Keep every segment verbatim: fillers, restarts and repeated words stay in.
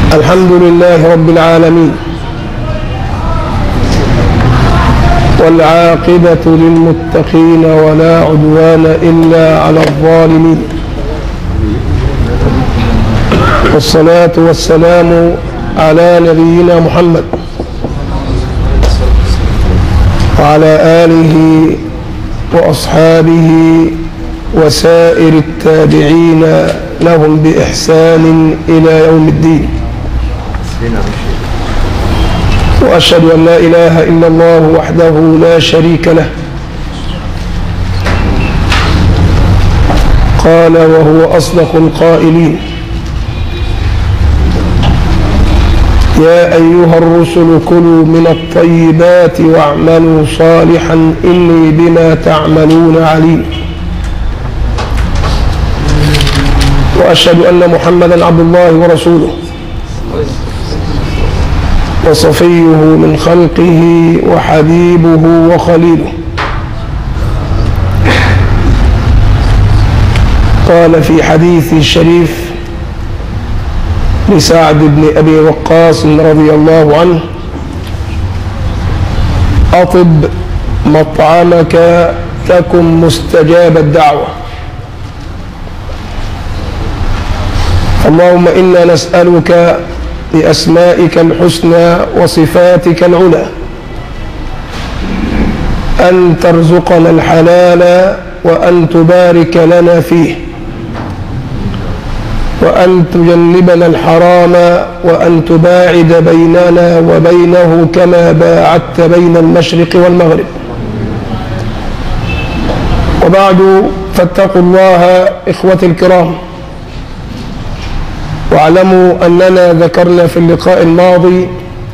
الحمد لله رب العالمين، والعاقبة للمتقين ولا عدوان إلا على الظالمين، والصلاة والسلام على نبينا محمد وعلى آله وأصحابه وسائر التابعين لهم بإحسان إلى يوم الدين. وأشهد أن لا إله إلا الله وحده لا شريك له، قال وهو أصدق القائلين: يا أيها الرسل كلوا من الطيبات واعملوا صالحا إني بما تعملون عليم. وأشهد أن محمدا عبد الله ورسوله وصفيه من خلقه وحبيبه وخليله. قال في حديث الشريف لسعد بن أبي وقاص رضي الله عنه: أطب مطعمك تكن مستجاب الدعوة. اللهم إنا نسألك بأسمائك الحسنى وصفاتك العلى أن ترزقنا الحلال وأن تبارك لنا فيه، وأن تجنبنا الحرام، وأن تباعد بيننا وبينه كما باعدت بين المشرق والمغرب. وبعد، فاتقوا الله إخوتي الكرام، واعلموا أننا ذكرنا في اللقاء الماضي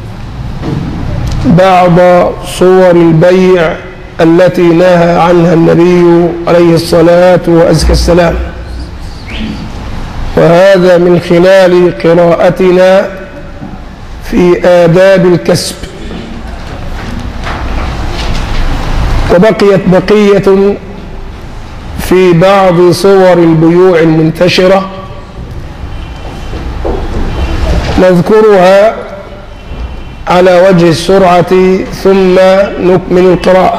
بعض صور البيع التي نهى عنها النبي عليه الصلاة وأزكى السلام، وهذا من خلال قراءتنا في آداب الكسب. وبقيت بقية في بعض صور البيوع المنتشرة نذكرها على وجه السرعة ثم نكمل القراءة.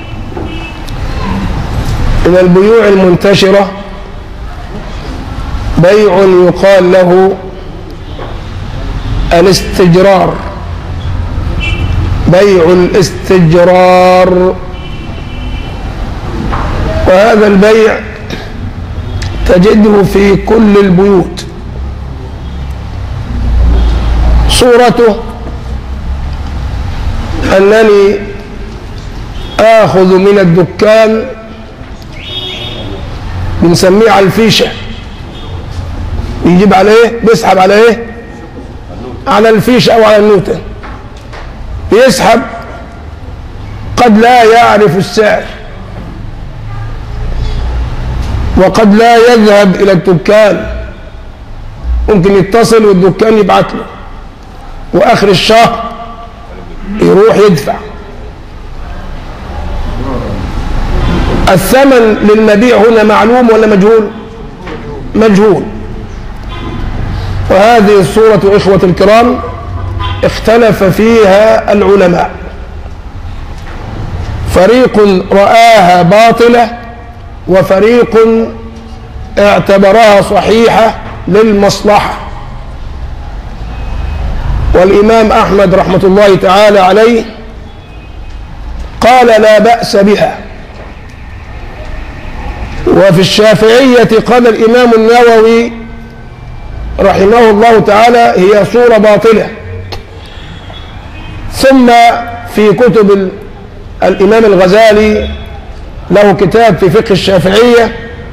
من البيوع المنتشرة بيع يقال له الاستجرار، بيع الاستجرار. وهذا البيع تجده في كل البيوت. صورته أنني آخذ من الدكان، بنسميه على الفيشة، يجيب عليه، بيسحب على ايه؟ على الفيشة أو على النوتة، بيسحب. قد لا يعرف السعر، وقد لا يذهب إلى الدكان، ممكن يتصل والدكان يبعت له، وآخر الشهر يروح يدفع. الثمن للمبيع هنا معلوم ولا مجهول؟ مجهول. وهذه الصورة إخوة الكرام اختلف فيها العلماء، فريق رآها باطلة وفريق اعتبرها صحيحة للمصلحة. والإمام أحمد رحمة الله تعالى عليه قال لا بأس بها. وفي الشافعية قال الإمام النووي رحمه الله تعالى هي صورة باطلة. ثم في كتب الإمام الغزالي له كتاب في فقه الشافعية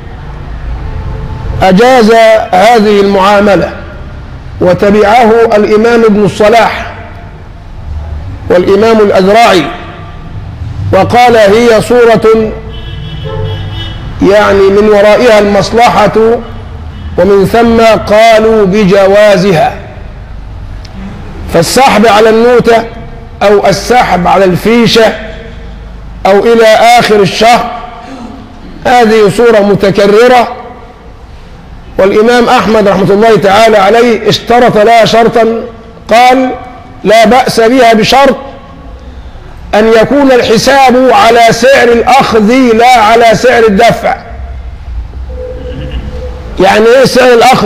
أجاز هذه المعاملة، وتبعه الإمام ابن الصلاح والإمام الأزرعي، وقال هي صورة يعني من ورائها المصلحة، ومن ثم قالوا بجوازها. فالسحب على النوتة أو السحب على الفيشة أو إلى آخر الشهر هذه صورة متكررة والإمام أحمد رحمة الله تعالى عليه اشترط لها شرطا، قال لا بأس بها بشرط أن يكون الحساب على سعر الأخذ لا على سعر الدفع. يعني ايه سعر الأخذ؟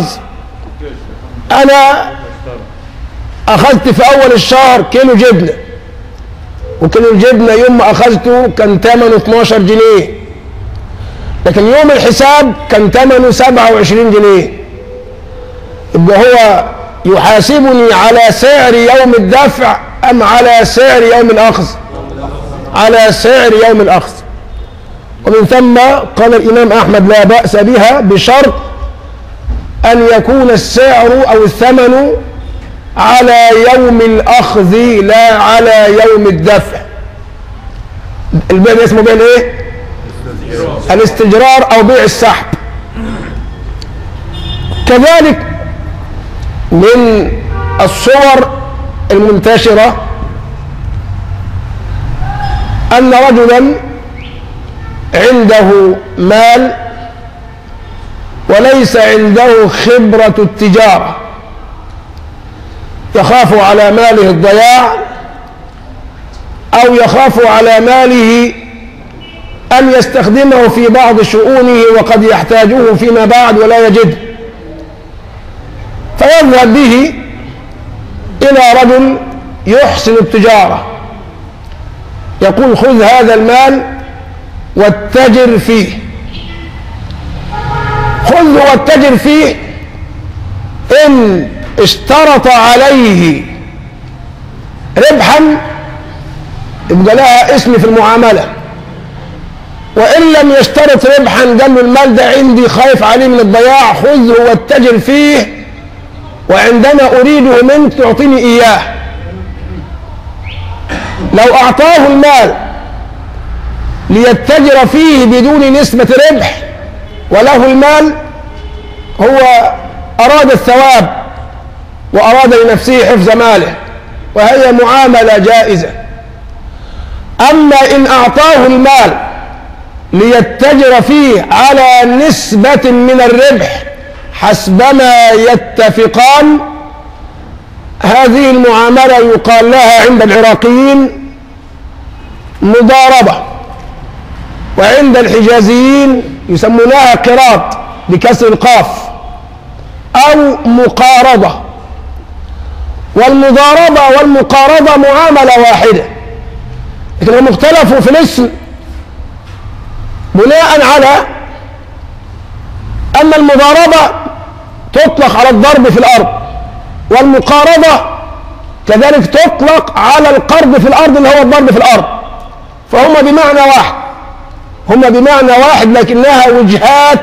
أنا أخذت في أول الشهر كيلو جبنة، وكيلو الجبنة يوم ما أخذته كان ثمنه اثناشر جنيه، لكن يوم الحساب كان ثمنه سبعة وعشرين جنيه. يبقى هو يحاسبني على سعر يوم الدفع أم على سعر يوم الأخذ؟ على سعر يوم الأخذ. ومن ثم قال الإمام أحمد لا بأس بها بشرط أن يكون السعر أو الثمن على يوم الأخذ لا على يوم الدفع. البيع اسمه بيع الايه؟ الاستجرار أو بيع السحب. كذلك من الصور المنتشرة أن رجلا عنده مال وليس عنده خبرة التجارة، يخاف على ماله الضياع أو يخاف على ماله أن يستخدمه في بعض شؤونه وقد يحتاجه فيما بعد ولا يجده، فيذهب به إلى رجل يحسن التجارة، يقول خذ هذا المال واتجر فيه. خذه واتجر فيه إن اشترط عليه ربحا يبقى لها اسم في المعاملة، وإن لم يشترط ربحا قال له المال ده عندي خايف عليه من الضياع، خذه واتجر فيه وعندما أريده منك تعطيني إياه. لو أعطاه المال ليتجر فيه بدون نسبة ربح وله المال، هو أراد الثواب وأراد لنفسه حفظ ماله، وهي معاملة جائزة. أما إن أعطاه المال ليتجر فيه على نسبة من الربح حسبما يتفقان، هذه المعاملة يقال لها عند العراقيين مضاربة، وعند الحجازيين يسمونها قراض بكسر القاف أو مقارضة. والمضاربة والمقارضة معاملة واحدة، لكن هم اختلفوا في الاسم بناء على أن المضاربة تطلق على الضرب في الأرض، والمقارضة كذلك تطلق على القرض في الأرض اللي هو الضرب في الأرض، فهما بمعنى واحد، هما بمعنى واحد لكنها وجهات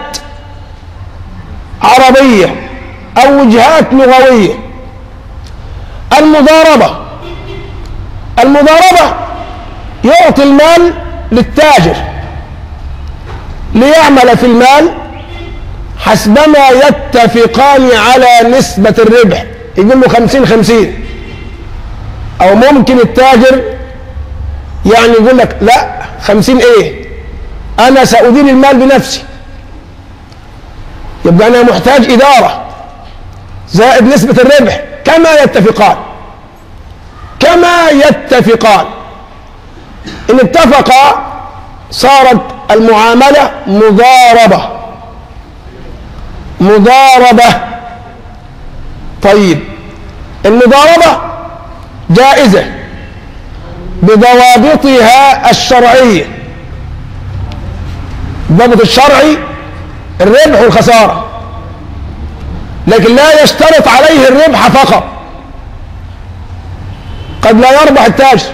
عربية أو وجهات لغوية. المضاربة المضاربة يعطي المال للتاجر ليعمل في المال حسبما يتفقان على نسبة الربح، يقول له خمسين خمسين، أو ممكن التاجر يعني يقول لك لا خمسين إيه، أنا سأدير المال بنفسي، يبقى أنا محتاج إدارة زائد نسبة الربح كما يتفقان كما يتفقان. إن اتفقا صارت المعاملة مضاربة مضاربة. طيب المضاربة جائزة بضوابطها الشرعية. الضابط الشرعي الربح والخسارة، لكن لا يشترط عليه الربح فقط، قد لا يربح التاجر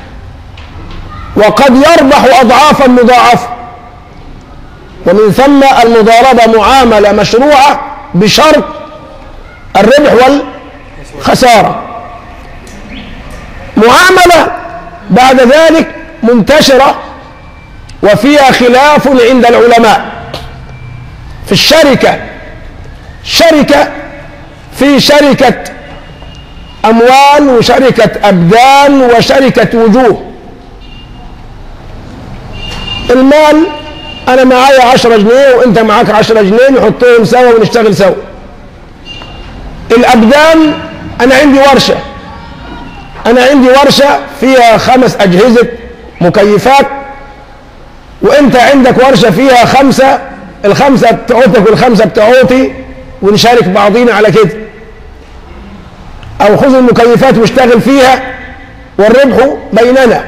وقد يربح أضعافا مضاعفة. ومن ثم المضاربة معاملة مشروعة بشرط الربح والخسارة. معاملة بعد ذلك منتشرة وفيها خلاف عند العلماء في الشركة. شركة في شركة أموال وشركة أبدان وشركة وجوه. المال انا معايا عشرة جنيه وانت معاك عشرة جنيه، نحطهم سوا ونشتغل سوا. الابدان انا عندي ورشه انا عندي ورشه فيها خمس اجهزه مكيفات، وانت عندك ورشه فيها خمسه، الخمسه بتوعتك والخمسه بتوعتي، ونشارك بعضينا على كده. او خذ المكيفات واشتغل فيها والربح بيننا.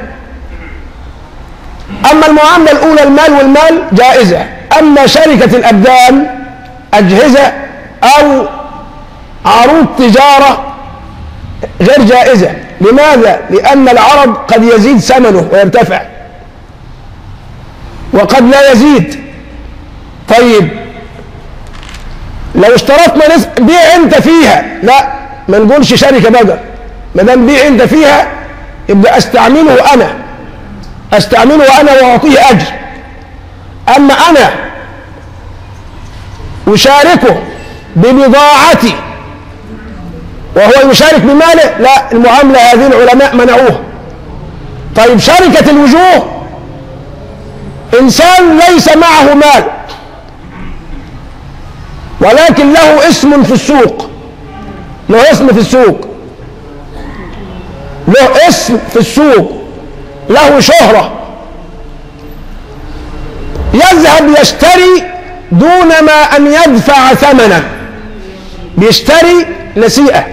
اما المعامله الاولى المال والمال جائزه. اما شركه الابدان اجهزه او عروض تجاره غير جائزه. لماذا؟ لان العرض قد يزيد ثمنه ويرتفع وقد لا يزيد. طيب لو اشترطنا نس... بيع انت فيها، لا ما نقولش شركه بقى، ما دام بيع انت فيها يبقى استعمله انا استعمله انا واعطيه اجر. اما انا اشاركه ببضاعتي وهو يشارك بماله، لا، المعامله هذه العلماء منعوها. طيب شركه الوجوه، انسان ليس معه مال ولكن له اسم في السوق، له اسم في السوق له اسم في السوق له شهرة، يذهب يشتري دون ما أن يدفع ثمنا، بيشتري نسيئة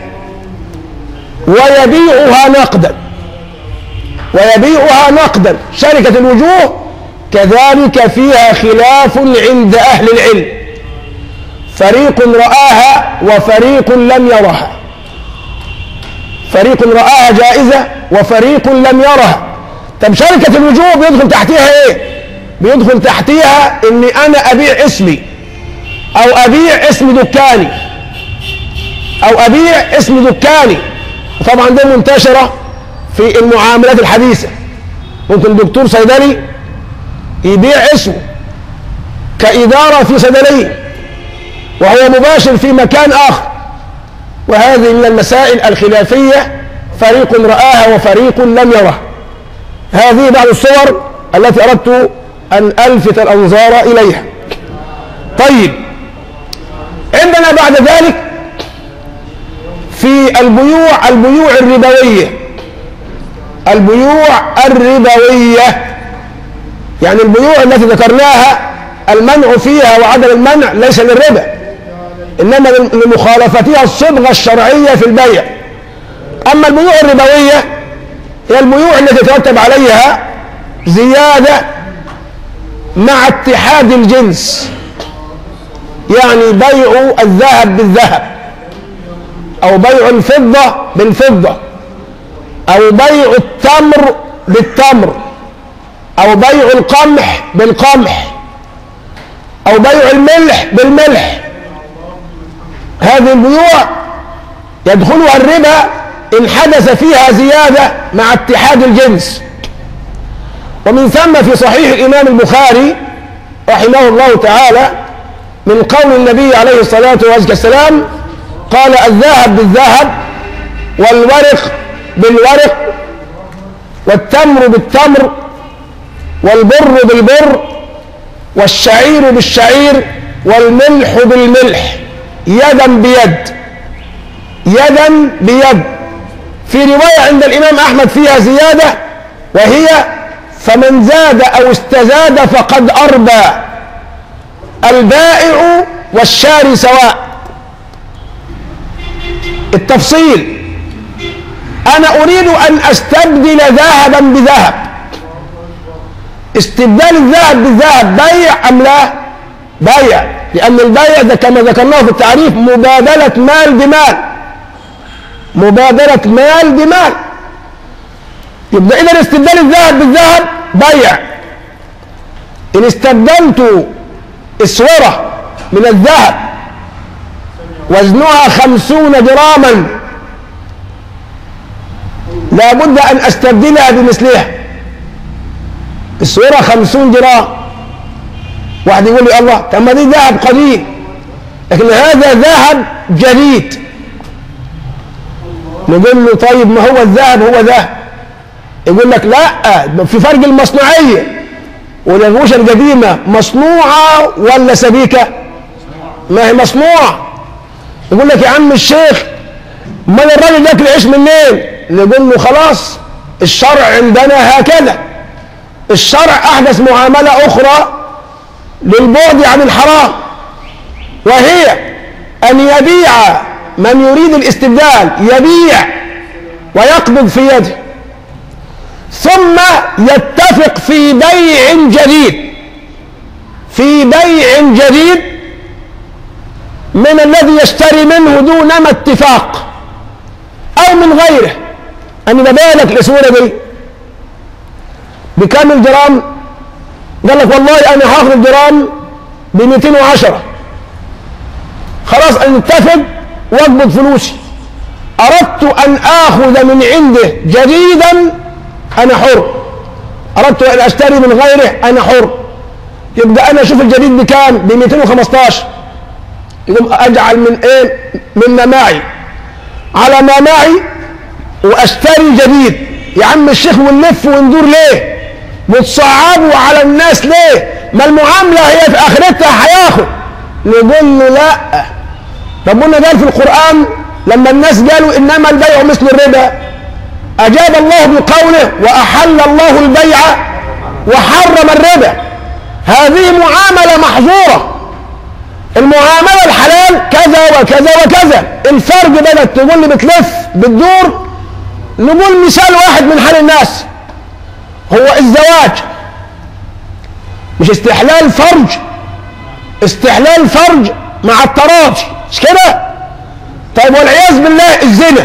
ويبيعها نقدا ويبيعها نقدا. شركة الوجوه كذلك فيها خلاف عند أهل العلم، فريق رآها وفريق لم يرها، فريق رآها جائزة وفريق لم يرها. طب شركة الوجوه بيدخل تحتها ايه؟ بيدخل تحتها اني انا ابيع اسمي او ابيع اسم دكاني او ابيع اسم دكاني. طبعا دي منتشرة في المعاملات الحديثة. ممكن دكتور صيدلي يبيع اسمه كإدارة في صيدلية وهو مباشر في مكان آخر، وهذه من المسائل الخلافية، فريق رآها وفريق لم يرها. هذه بعض الصور التي أردت أن ألفت الأنظار إليها. طيب عندنا بعد ذلك في البيوع البيوع الربوية البيوع الربوية يعني البيوع التي ذكرناها المنع فيها وعدم المنع ليس للربا، إنما لمخالفتها الصبغة الشرعية في البيع. أما البيوع الربوية هي البيوع التي يترتب عليها زيادة مع اتحاد الجنس، يعني بيع الذهب بالذهب أو بيع الفضة بالفضة أو بيع التمر بالتمر أو بيع القمح بالقمح أو بيع الملح بالملح. هذه البيوع يدخلها الربا إن حدث فيها زيادة مع اتحاد الجنس. ومن ثم في صحيح الإمام البخاري رحمه الله تعالى من قول النبي عليه الصلاة والسلام قال: الذهب بالذهب والورق بالورق والتمر بالتمر والبر بالبر والشعير بالشعير والملح بالملح يدا بيد يدا بيد. في رواية عند الإمام أحمد فيها زيادة وهي: فمن زاد أو استزاد فقد أربى، البائع والشاري سواء. التفصيل: أنا أريد أن أستبدل ذهبا بذهب. استبدال الذهب بالذهب بيع أم لا؟ بيع، لأن البيع ده كما ذكرناه في التعريف مبادلة مال بمال، مبادلة مال بمال. يبقى إذا استبدال الذهب بالذهب بيع. إن استبدلت إسورة من الذهب وزنها خمسون جراما لابد أن أستبدلها بمثلها. السورة خمسون جرام. واحد يقول لي: الله، طب ما دي ذهب قديم، لكن هذا ذهب جديد. نقول له: طيب ما هو الذهب هو ذهب. يقول لك: لا، في فرق المصنعية. والأغوشة القديمة مصنوعة ولا سبيكة؟ ما هي مصنوعة. يقول لك يا عم الشيخ امال الراجل ياكل عيش منين؟ نقول له خلاص الشرع عندنا هكذا، الشرع أحدث معاملة أخرى للبعد عن الحرام، وهي أن يبيع من يريد الاستبدال، يبيع ويقبض في يده، ثم يتفق في بيع جديد في بيع جديد من الذي يشتري منه دونما اتفاق أو من غيره. أنا ببيع لك الأسورة دي بكام الجرام؟ قال لك والله أنا هاخذ الجرام ب مئتين وعشرة، خلاص أنا نتفق واقبض فلوسي. أردت أن آخذ من عنده جديدا أنا حر، أردت أن أشتري من غيره أنا حر. يبقى أنا أشوف الجديد بكام؟ ب مئتين وخمسطاشر، يقوم أجعل من إيه؟ مما معي على ما معي وأشتري جديد. يا عم الشيخ ونلف وندور ليه؟ وتصعبوا على الناس ليه؟ ما المعاملة هي في آخرتها هياخد. نقول له لا، ربنا قال في القرآن لما الناس قالوا إنما البيع مثل الربا، أجاب الله بقوله وأحل الله البيع وحرم الربا. هذه معاملة محظورة. المعاملة الحلال كذا وكذا وكذا. الفرق بدأت تقول لي بتلف بتدور. نقول مثال واحد من حال الناس، هو الزواج مش استحلال فرج، استحلال فرج مع التراضي، مش كده؟ طيب والعياذ بالله الزنا،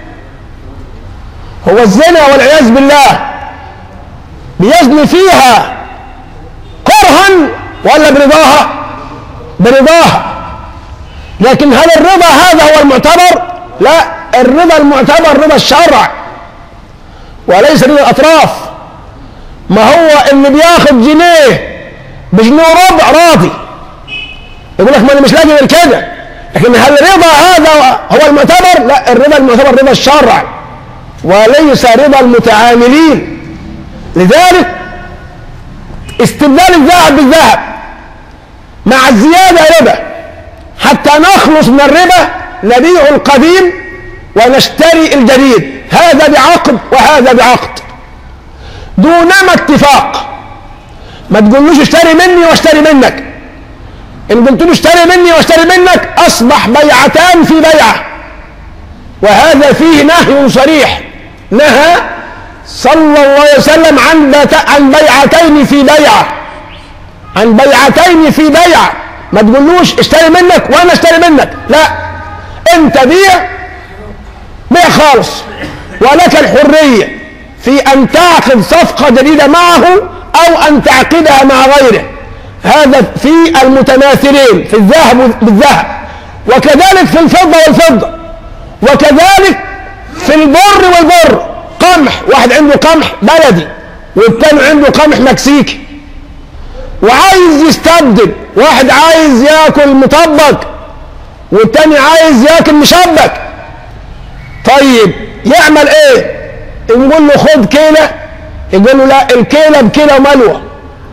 هو الزنا والعياذ بالله بيزني فيها كرها ولا برضاها؟ برضاها. لكن هل الرضا هذا هو المعتبر؟ لا، الرضا المعتبر رضا الشرع وليس رضا الأطراف. ما هو اللي بياخد جنيه بجنيه ربع راضي، يقول لك ما انا مش لاقي غير كده. لكن هل الرضا هذا هو المعتبر؟ لا، الرضا المعتبر رضا الشرع وليس رضا المتعاملين. لذلك استبدال الذهب بالذهب مع الزيادة ربا، حتى نخلص من الربا نبيع القديم ونشتري الجديد، هذا بعقد وهذا بعقد دونما اتفاق. ما تقولوش اشتري مني واشتري منك. ان قلت له اشتري مني واشتري منك اصبح بيعتان في بيعه، وهذا فيه نهي صريح. نهى صلى الله عليه وسلم عن عن بيعتين في بيعه، عن بيعتين في بيعه. ما تقولوش اشتري منك وانا اشتري منك، لا، انت بيع بيع خالص، ولك الحريه في ان تعقد صفقه جديده معه او ان تعقدها مع غيره. هذا في المتماثلين في الذهب بالذهب، وكذلك في الفضه والفضه، وكذلك في البر والبر. قمح، واحد عنده قمح بلدي والثاني عنده قمح مكسيكي وعايز يستبدل، واحد عايز ياكل مطبق والثاني عايز ياكل مشبك. طيب يعمل ايه؟ نقول له خد كيله، يقول له لا، الكيله بكيله وملوى،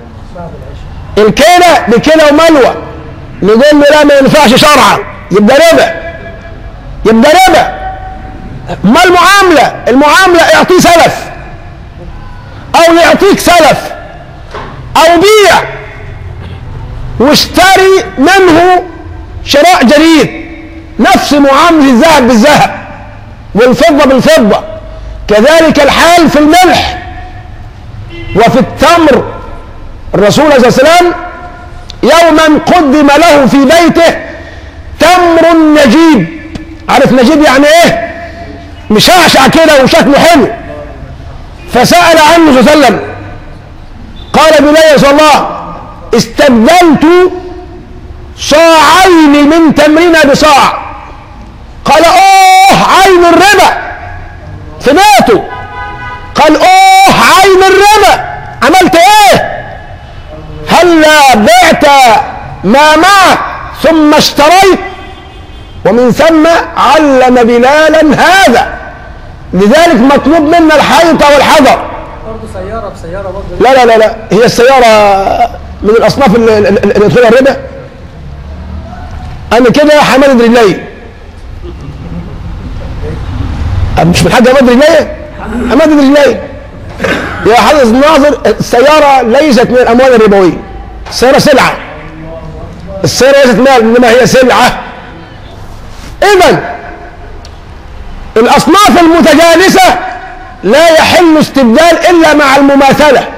الكيله بكيله وملوى. نقول له لا، ما ينفعش شرعا، يبقى ربا، يبقى ربا. ما المعامله؟ المعامله اعطيه سلف او يعطيك سلف، او بيع واشتري منه شراء جديد. نفس معامله الذهب بالذهب والفضه بالفضه. كذلك الحال في الملح وفي التمر. الرسول صلى الله عليه وسلم يوما قدم له في بيته تمر نجيب. عارف نجيب يعني ايه؟ مشعشع كده وشكله حلو. فسأل عنه صلى الله عليه وسلم، قال بلي يا رسول الله استبدلت صاعين من تمرنا بصاع. قال اوه عين الربا في بيته. قال اوه عين الربا، عملت ايه؟ هلا بعت ما معك ثم اشتريت؟ ومن ثم علم بلالا هذا. لذلك مطلوب منا الحيطة والحذر. برضه سيارة بسيارة برضه. لا لا لا لا، هي السيارة من الأصناف اللي اللي يدخلها الربا. أنا كده حمدت رجلي، مش من حاجة أمد رجلي، أمد رجلي. يا حضرة الناظر، السيارة ليست من الأموال الربوية، السيارة سلعة، السيارة ليست مال إنما هي سلعة. إذن الأصناف المتجانسة لا يحل استبدال إلا مع المماثلة،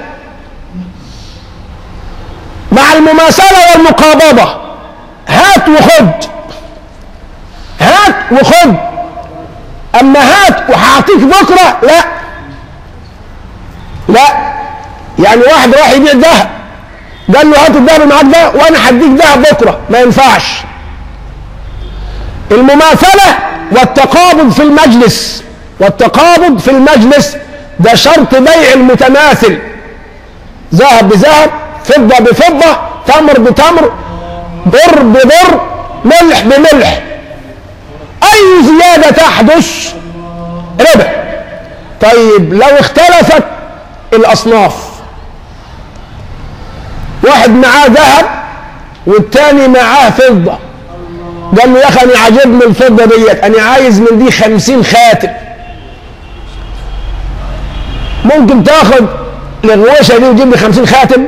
مع المماثلة والمقابضة. هات وخد، هات وخد. أما هات وهعطيك بكرة، لا لا. يعني واحد راح يبيع ذهب، قال له هات الذهب اللي معاك ده وأنا هديك ذهب بكرة، ما ينفعش. المماثلة والتقابض في المجلس، والتقابض في المجلس ده شرط بيع المتماثل، ذهب بذهب، فضة بفضة، تمر بتمر، بر ببر، ملح بملح. أي زيادة تحدث ربا. طيب لو اختلفت الأصناف، واحد معاه ذهب والتاني معاه فضة، قال له يا أخي أنا عجبني الفضة ديت، أنا عايز من دي خمسين خاتم. ممكن تاخد الغويشة دي وتجيب لي خمسين خاتم؟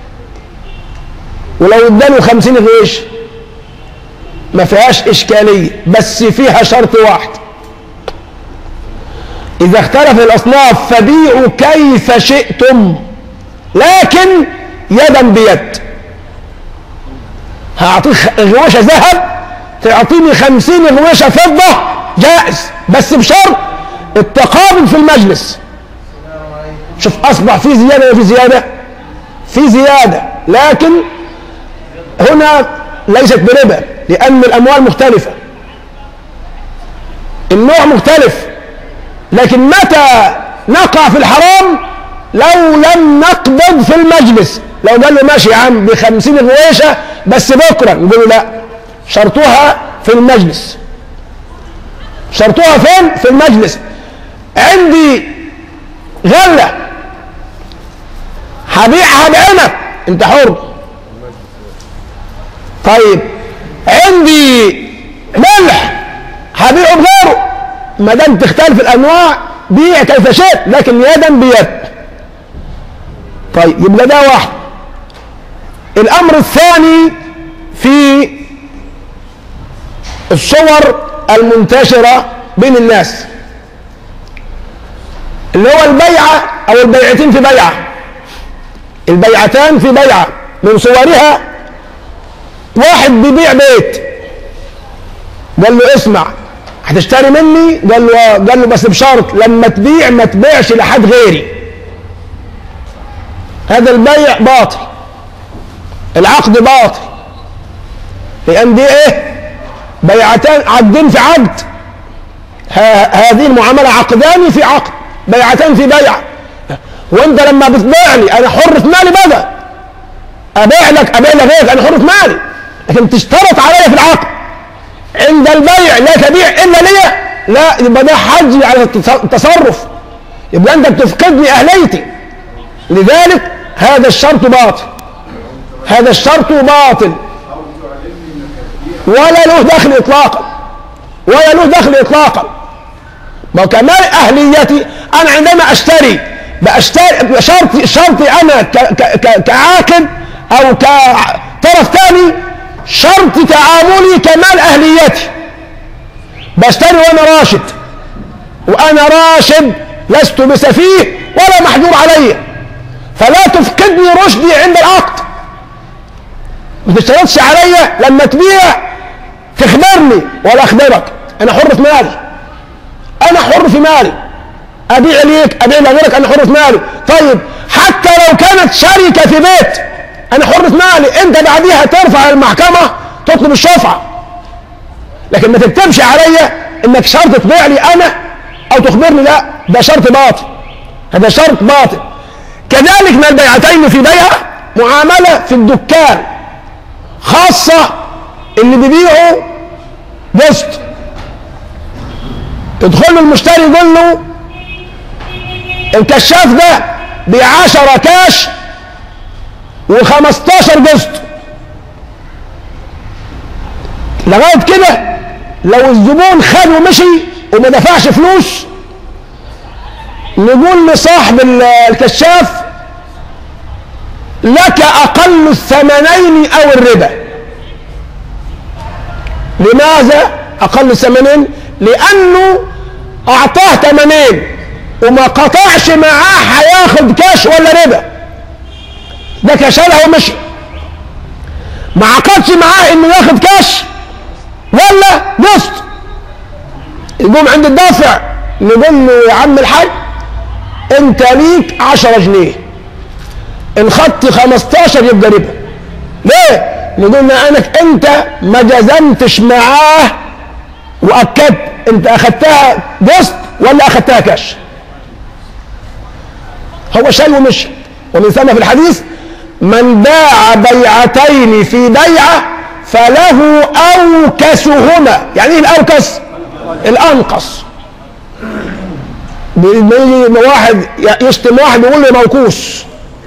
ولو اداله خمسين غويش ما فيهاش إشكالية، بس فيها شرط واحد: إذا اختلف الأصناف فبيعوا كيف شئتم، لكن يدا بيد. هأعطيك غويشة ذهب، تعطيني خمسين غويشة فضة، جائز، بس بشرط التقابل في المجلس. شوف أصبح في زيادة ولا في زيادة؟ في زيادة، لكن هنا ليست بربا لأن الأموال مختلفة، النوع مختلف. لكن متى نقع في الحرام؟ لو لم نقبض في المجلس. لو قال له ماشي يا عم بخمسين غويشة بس بكرة، نقول له لا، شرطها في المجلس. شرطها فين؟ في المجلس. عندي غلة هبيعها بعينك، انت حر. طيب عندي ملح هبيعه بغيره، ما دام تختلف الانواع بيع كيف شئت، لكن يدا بيد. طيب يبقى ده واحد. الامر الثاني في الصور المنتشرة بين الناس، اللي هو البيعة او البيعتين في بيعة، البيعتان في بيعة. من صورها واحد بيبيع بيت، قال له اسمع هتشتري مني؟ قال له اه. قال له بس بشرط لما تبيع ما تبيعش لحد غيري. هذا البيع باطل، العقد باطل، لان دي ايه؟ بيعتان، عقدين في عقد. هذه المعاملة عقدان في عقد، بيعتان في بيع. وانت لما بتبيعني انا حر في مالي، بقى ابيع لك ابيع لغيرك، انا حر في مالي. لكن تشترط علي في العقد عند البيع لا تبيع الا ليا، لا، يبقى ده حجي على التصرف، يبقى انت بتفقدني اهليتي. لذلك هذا الشرط باطل، هذا الشرط باطل ولا له دخل اطلاقا، ولا له دخل اطلاقا. ما كمال اهليتي انا عندما اشتري باشتري شرطي شرطي انا كعاقد او كطرف ثاني، شرط تعاملي كمال اهليتي. بشتري وانا راشد، وانا راشد لست بسفيه ولا محجور علي، فلا تفقدني رشدي عند العقد. ما تشترطش علي لما تبيع تخبرني ولا اخبرك، انا حر في مالي، انا حر في مالي، ابيع ليك ابيع لغيرك، انا حر في مالي. طيب حتى لو كانت شركه في بيت انا حر في مالي، انت بعديها ترفع المحكمه تطلب الشفعه، لكن ما تكتبش عليا انك شرط تبيع لي انا او تخبرني، لا، ده شرط باطل، هذا شرط باطل. كذلك من البيعتين في بيعه معامله في الدكان خاصه، اللي بيبيعوا قسط، يدخل له المشتري يقول له الكشاف ده بعشرة كاش وخمستاشر قسط. لغاية كده لو الزبون خد ومشي وما دفعش فلوس، نقول لصاحب الكشاف لك أقل الثمنين أو الربا. لماذا أقل الثمنين؟ لأنه أعطاه ثمنين وما قطعش معاه هياخد كاش ولا ربا، ده كشالها ومشي، ما عقدش معاه إنه ياخد كاش ولا قسط. يقوم عند الدافع نقول له يا عم الحاج أنت ليك عشرة جنيه، إن خدت خمستاشر يبقى ربا. ليه؟ نقول له أنك أنت ما جزمتش معاه وأكدت أنت أخدتها قسط ولا أخدتها كاش. هو شال ومشي. ومن ثم في الحديث من باع بيعتين في بيعة فله أوكسهما. يعني إيه الأوكس؟ الأنقص. بيجي واحد يشتم واحد يقول له موكوس،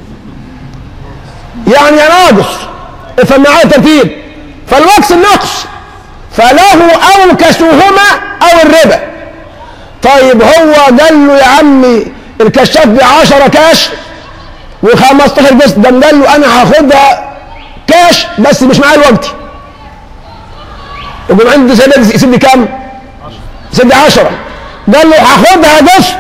يعني ناقص، افهم معايا ترتيب. فالوكس النقص، فله أوكسهما أو الربا. طيب هو قال له يا عمي الكشاف بعشرة كاش وخمستاشر قسط، ده قال له أنا هاخدها كاش بس مش معايا الوقت. يقول عندي سيدي سيدي كام؟ سيدي عشرة، قال له هاخدها قسط.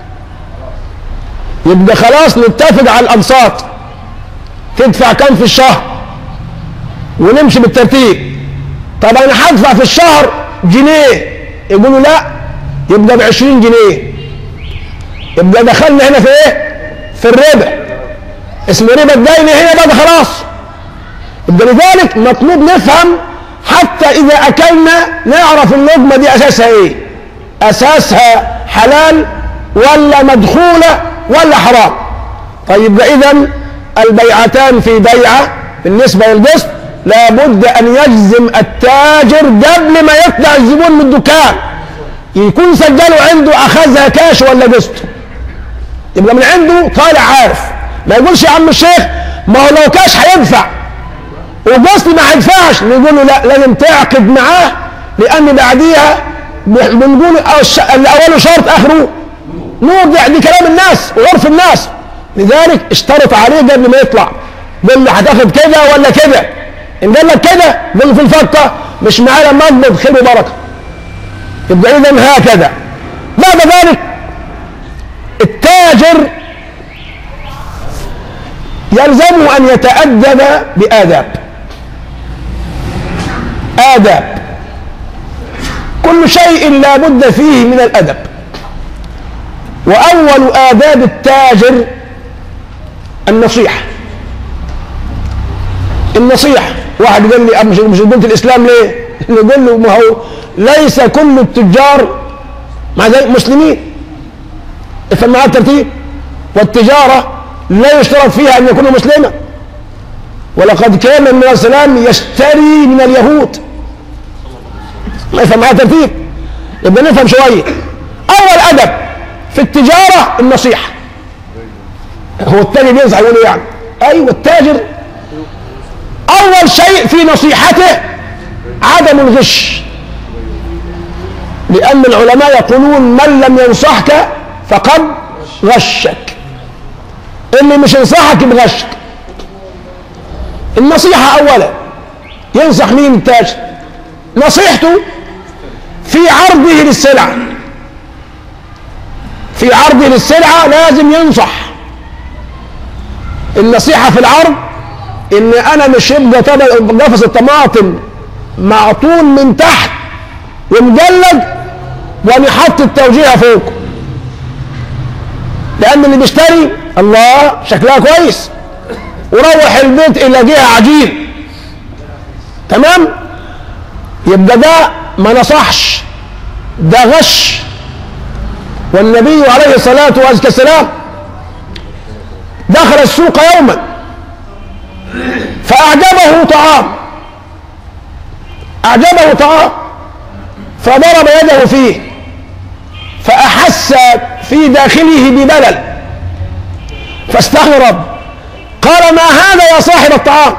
يبقى خلاص نتفق على الأقساط، تدفع كام في الشهر ونمشي بالترتيب. طب أنا هدفع في الشهر جنيه، يقولوا لا يبقى بعشرين جنيه. يبقى دخلنا هنا في ايه؟ في الربا، اسمه ربا الدين هنا بقى خلاص. يبقى لذلك مطلوب نفهم حتى إذا أكلنا نعرف اللقمة دي أساسها إيه؟ أساسها حلال ولا مدخولة ولا حرام؟ طيب إذا البيعتان في بيعة بالنسبة للقسط لابد أن يجزم التاجر قبل ما يطلع الزبون من الدكان، يكون سجله عنده أخذها كاش ولا قسط، يبقى من عنده طالع عارف. ما يقولش يا عم الشيخ ما هو لو كاش هيدفع وقسط ما هيدفعش، نقول له لا لازم تعقد معاه، لأن بعديها بنقول اللي أوله شرط آخره نوضع. دي كلام الناس وعرف الناس، لذلك اشترط عليه قبل ما يطلع، قال له هتاخد كده ولا كده. إن قال لك كده قال له في الفكة مش معايا لما أقبض خير وبركة. يبقى إذن هكذا. بعد ذلك التاجر يلزمه أن يتأدب بآداب. آداب كل شيء لا بد فيه من الأدب. وأول آداب التاجر النصيحة. النصيحة. واحد قال لي مش مش بنت الإسلام ليه؟ نقول له ما هو ليس كل التجار مع ذلك مسلمين. افهم معاه الترتيب. والتجارة لا يشترط فيها أن يكون مسلما. ولقد كان النبي صلى الله عليه وسلم يشتري من اليهود. ما يفهم معاه الترتيب. يبقى نفهم شوية. أول أدب في التجارة النصيحة. هو التاجر بينصح يقول يعني أيوة التاجر أول شيء في نصيحته عدم الغش، لأن العلماء يقولون من لم ينصحك فقد غشك. اللي مش ينصحك بغشك. النصيحة أولا ينصح مين التاجر؟ نصيحته في عرضه للسلعة. في عرضه للسلعة لازم ينصح. النصيحة في العرض إن أنا مش يبقى قفص الطماطم معطول من تحت ومجلد وأنا حط التوجيه فوق، لأن اللي بيشتري الله شكلها كويس وروح البيت يلاقيها عجين. تمام؟ يبقى ده ما نصحش، ده غش. والنبي عليه الصلاة والسلام دخل السوق يوما فأعجبه طعام أعجبه طعام فضرب يده فيه فأحس في داخله ببلل، فاستغرب قال ما هذا يا صاحب الطعام؟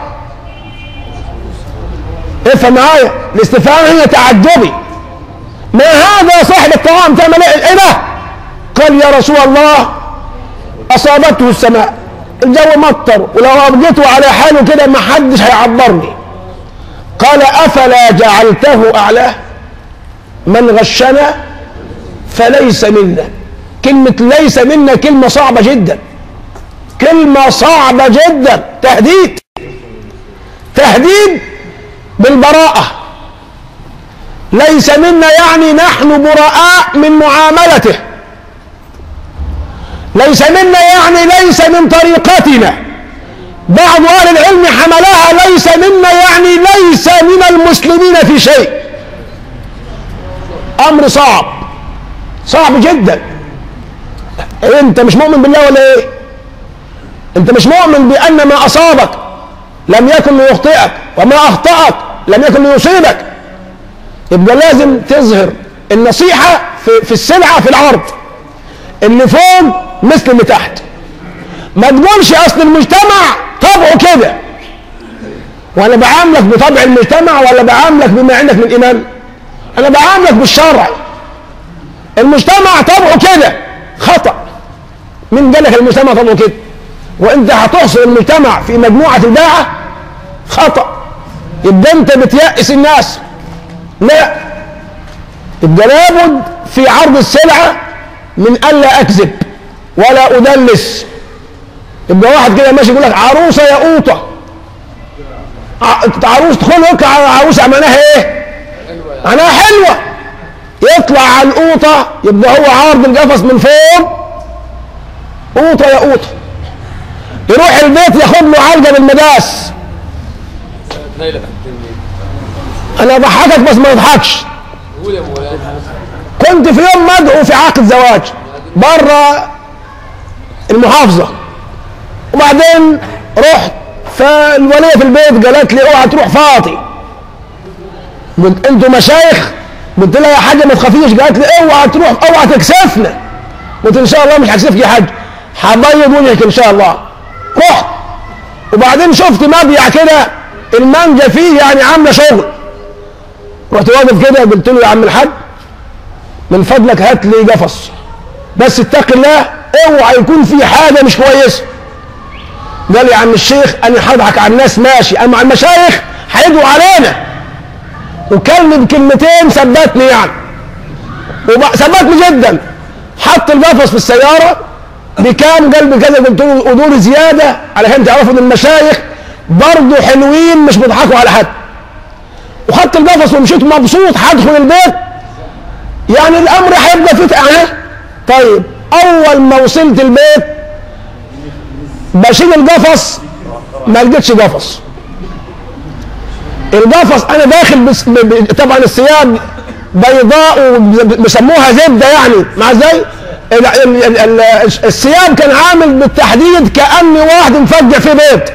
افهم معايا الاستفهام هنا تعجبي. ما هذا يا صاحب الطعام تعمل ايه ده؟ قال يا رسول الله اصابته السماء، الجو مطر ولو ابقيته على حاله كده ما حدش هيعبرني. قال افلا جعلته اعلاه؟ من غشنا فليس منا. كلمة ليس منا كلمة صعبة جدا، كلمة صعبة جدا، تهديد، تهديد بالبراءة. ليس منا يعني نحن براء من معاملته، ليس منا يعني ليس من طريقتنا. بعض أهل العلم حملها ليس منا يعني ليس من المسلمين في شيء. أمر صعب، صعب جدا. أنت مش مؤمن بالله ولا إيه؟ أنت مش مؤمن بأن ما أصابك لم يكن ليخطئك وما أخطأك لم يكن ليصيبك. يبقى لازم تظهر النصيحة في, في السلعة في العرض، اللي فوق مثل اللي تحت. ما تقولش أصل المجتمع طبعه كده وأنا بعاملك بطبع المجتمع ولا بعاملك بما عندك من إيمان. أنا بعاملك بالشرع. المجتمع طبعه كده، خطأ. من قال لك المجتمع طبعه كده؟ وأنت هتحصر المجتمع في مجموعة الباعة، خطأ. يبقى أنت بتيأس الناس. لا، يبقى لابد في عرض السلعة من ألا أكذب ولا أدلس. يبقى واحد كده ماشي يقول لك عروسة يا قوطة، عروس تدخل لك عروسة عملناها إيه؟ معناها حلوة. يطلع على القوطة يبقى هو عارض القفص من فوق، قوطة يا قوطة. يروح البيت ياخد له علقة بالمداس. أنا أضحكك بس ما تضحكش. كنت في يوم مدعو في عقد زواج بره المحافظة، وبعدين رحت، فالولية في البيت قالت لي اوعى تروح فاضي. قلت انتوا مشايخ؟ قلت لها يا حاجة ما تخافيش. قالت لي اوعى تروح، اوعى تكسفنا. قلت ان شاء الله مش هكسفك يا حاج، هبيض وجهك ان شاء الله. رحت وبعدين شفت مبيع كده المانجا فيه يعني عامله شغل. رحت واقف كده قلت له يا عم الحاج من فضلك هات لي قفص، بس اتق الله اوعى يكون في حاجه مش كويسه. قال لي يا عم الشيخ انا هضحك على الناس ماشي، اما المشايخ هيدعوا علينا. وكلم كلمتين ثبتني يعني، ثبتني جدا. حط القفص في السياره بكام؟ قال بكذا. قلت له اجور زياده علشان تعرفوا ان المشايخ برضه حلوين مش بيضحكوا على حد. وخدت القفص ومشيت مبسوط هدخل البيت، يعني الامر هيبقى فيه اهي. طيب اول ما وصلت البيت بشيل القفص ما لقيتش قفص. القفص انا داخل بس طبعا الثياب بيضاء وبيسموها زبده يعني مع ازاي الثياب كان عامل بالتحديد كأني واحد مفجع في بيت.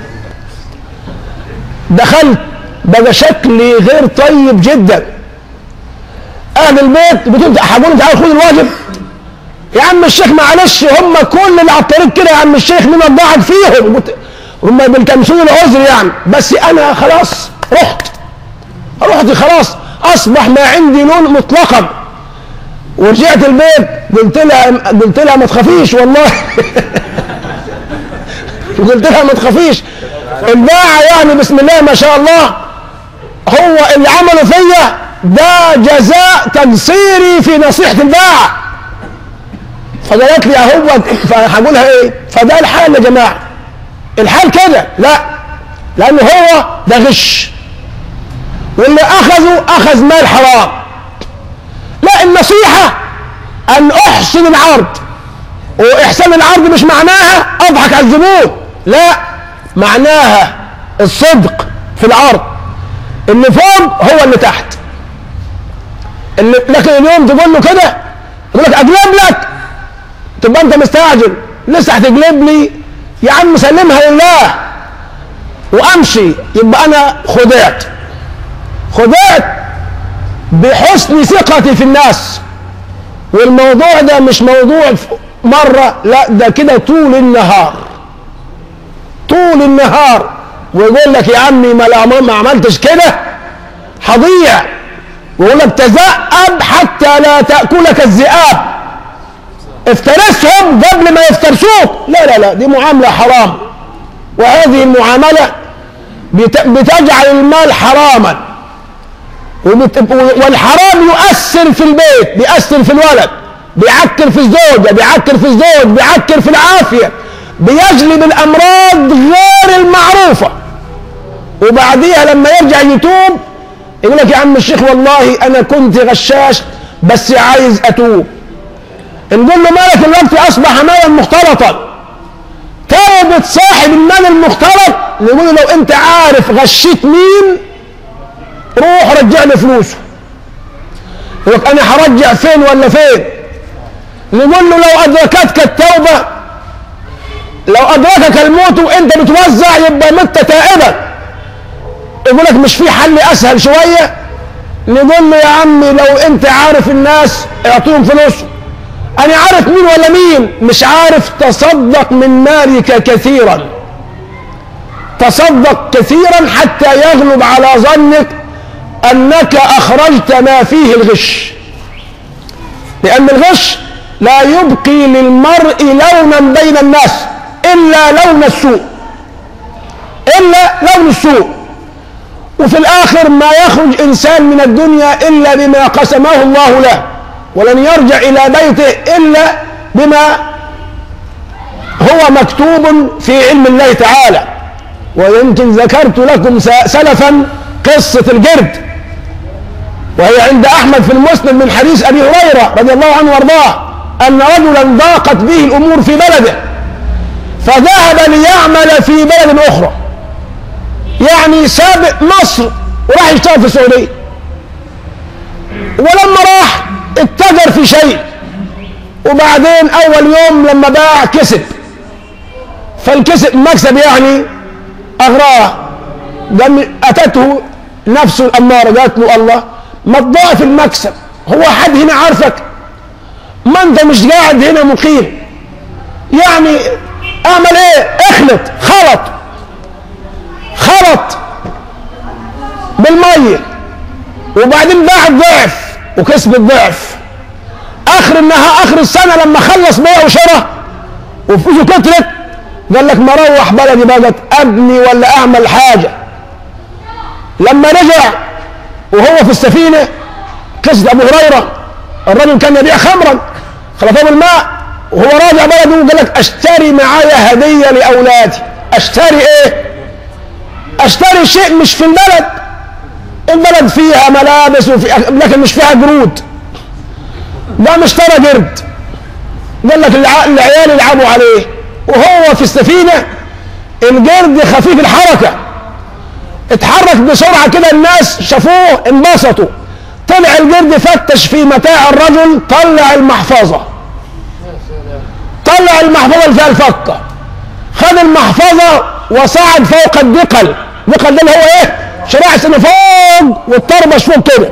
دخلت بقى شكلي غير طيب جدا. اهل البيت بتقول حبوني تعالوا خد الواجب. يا عم الشيخ معلش هم كل اللي على الطريق كده يا عم الشيخ مين الضاعف فيهم؟ هم بالكمسون العذر يعني، بس انا خلاص رحت رحت خلاص اصبح ما عندي لون مطلقا. ورجعت البيت قلت لها قلت لها ما تخافيش والله قلت لها ما تخافيش، الباعة يعني بسم الله ما شاء الله هو اللي عمله فيا ده جزاء تقصيري في نصيحة الباعة. فقالت لي اهو فهقولها ايه؟ فده الحال يا جماعة، الحال كده. لا، لأنه هو ده غش، واللي أخذه أخذ مال حرام. لا، النصيحة أن أحسن العرض، وإحسان العرض مش معناها أضحك على الزبون، لا، معناها الصدق في العرض. اللي فوق هو اللي تحت. اللي لكن اليوم تقول له كده يقول لك أقلب لك، تبقى أنت مستعجل لسه هتقلب لي يا عم سلمها لله وأمشي. يبقى أنا خدعت خدعت بحسن ثقتي في الناس. والموضوع ده مش موضوع مرة، لا ده كده طول النهار، طول النهار. ويقول لك يا عمي ما, ما عملتش كده هضيع، ويقول لك تذأب حتى لا تأكلك الذئاب، افترسهم قبل ما يفترسوك. لا لا لا، دي معاملة حرام، وهذه المعاملة بتجعل المال حراما، والحرام يؤثر في البيت، بيأثر في الولد، بيعكر في الزوجة، بيعكر في الزوج، بيعكر في العافية، بيجلب الأمراض غير المعروفة. وبعديها لما يرجع يتوب يقول لك يا عم الشيخ والله أنا كنت غشاش بس عايز أتوب. نقول له مالك الوقت أصبح مالا مختلطا. توبة صاحب المال المختلط نقول له لو أنت عارف غشيت مين روح رجع له فلوسه. يقول لك أنا هرجع فين ولا فين؟ نقول له لو أدركتك التوبة، لو أدركك الموت وأنت بتوزع يبقى مت تائبا. يقول لك مش في حل أسهل شوية؟ نقول له يا عمي لو أنت عارف الناس اعطيهم فلوسهم. أنا عارف مين ولا مين؟ مش عارف، تصدق من مالك كثيرا، تصدق كثيرا حتى يغلب على ظنك أنك أخرجت ما فيه الغش، لأن الغش لا يبقي للمرء لونا بين الناس إلا لون السوء، إلا لون السوء. وفي الآخر ما يخرج إنسان من الدنيا إلا بما قسمه الله له، ولن يرجع إلى بيته إلا بما هو مكتوب في علم الله تعالى. ويمكن ذكرت لكم سلفا قصة الجرد، وهي عند أحمد في المسند من حديث أبي هريرة رضي الله عنه وارضاه أن رجلا ضاقت به الأمور في بلده فذهب ليعمل في بلد أخرى، يعني ساب مصر وراح يشتغل في السعودية. ولما راح اتجر في شيء، وبعدين أول يوم لما باع كسب، فالكسب مكسب يعني أغراه. أتته نفسه الأمارة قالت له الله ما تضاعف المكسب، هو حد هنا عارفك؟ ما انت مش قاعد هنا مقيم، يعني اعمل ايه؟ اخلط، خلط خلط بالمية، وبعدين باع الضعف وكسب الضعف. اخر النهار اخر السنة لما خلص بيع وشرى وفلوسه كترت قال لك ما اروح بلدي بقت ابني ولا اعمل حاجة. لما رجع وهو في السفينة قصة ابو هريرة، الرجل كان يبيع خمرا خلطه بالماء، وهو راجع بلده وقال لك اشتري معايا هدية لاولادي. اشتري ايه؟ اشتري شيء مش في البلد، البلد فيها ملابس وفي لكن مش فيها جرود. قام اشترى جرد، قال لك العيال يلعبوا عليه، وهو في السفينة الجرد خفيف الحركة اتحرك بسرعة كده، الناس شافوه انبسطوا. طلع الجرد فتش في متاع الرجل، طلع المحفظة، طلع المحفظة اللي فيها الفكة، خد المحفظة وصعد فوق الدقل. الدقل ده اللي هو ايه؟ شراع سنة فوق والطربش فوق كده.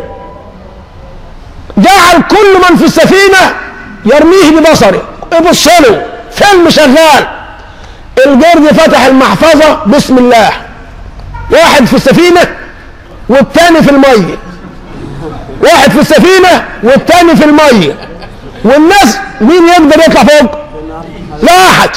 جعل كل من في السفينة يرميه ببصره، يبص له فيلم شغال. الجرد فتح المحفظة بسم الله، واحد في السفينة والتاني في المية، واحد في السفينة والتاني في المية، والناس مين يقدر يطلع فوق؟ لا أحد.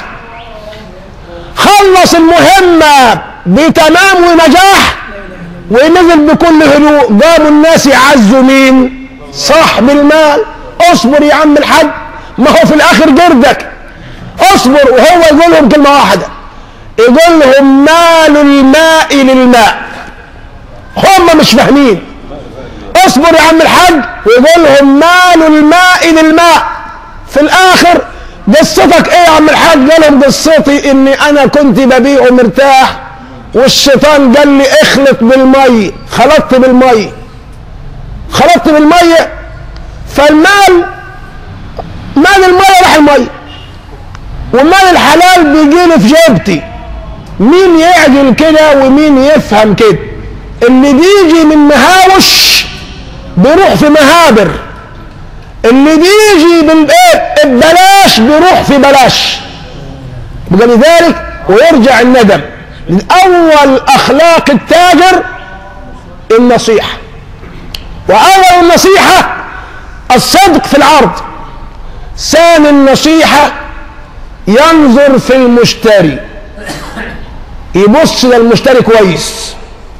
خلص المهمة بتمام ونجاح ونزل بكل هدوء. قاموا الناس يعزوا مين؟ صاحب المال. اصبر يا عم الحاج، ما هو في الآخر جردك، اصبر. وهو يقول لهم كلمة واحدة، يقول لهم مال الماء للماء. هم مش فاهمين. اصبر يا عم الحاج، ويقول لهم مال الماء للماء. في الاخر قصتك ايه يا عم الحاج؟ قال لهم قصتي اني انا كنت ببيع مرتاح، والشيطان قال لي اخلط بالمي، خلطت بالمي خلطت بالمي فالمال مال المي راح المي، والمال الحلال بيجيلي في جيبتي. مين يعجل كده ومين يفهم كده؟ اللي بيجي من مهاوش بيروح في مهابر، اللي بيجي بالايه ببلاش ببلاش بيروح في بلاش. لذلك ويرجع الندم. من أول أخلاق التاجر النصيحة، وأول النصيحة الصدق في العرض. ثاني النصيحة ينظر في المشتري، يبص للمشتري كويس.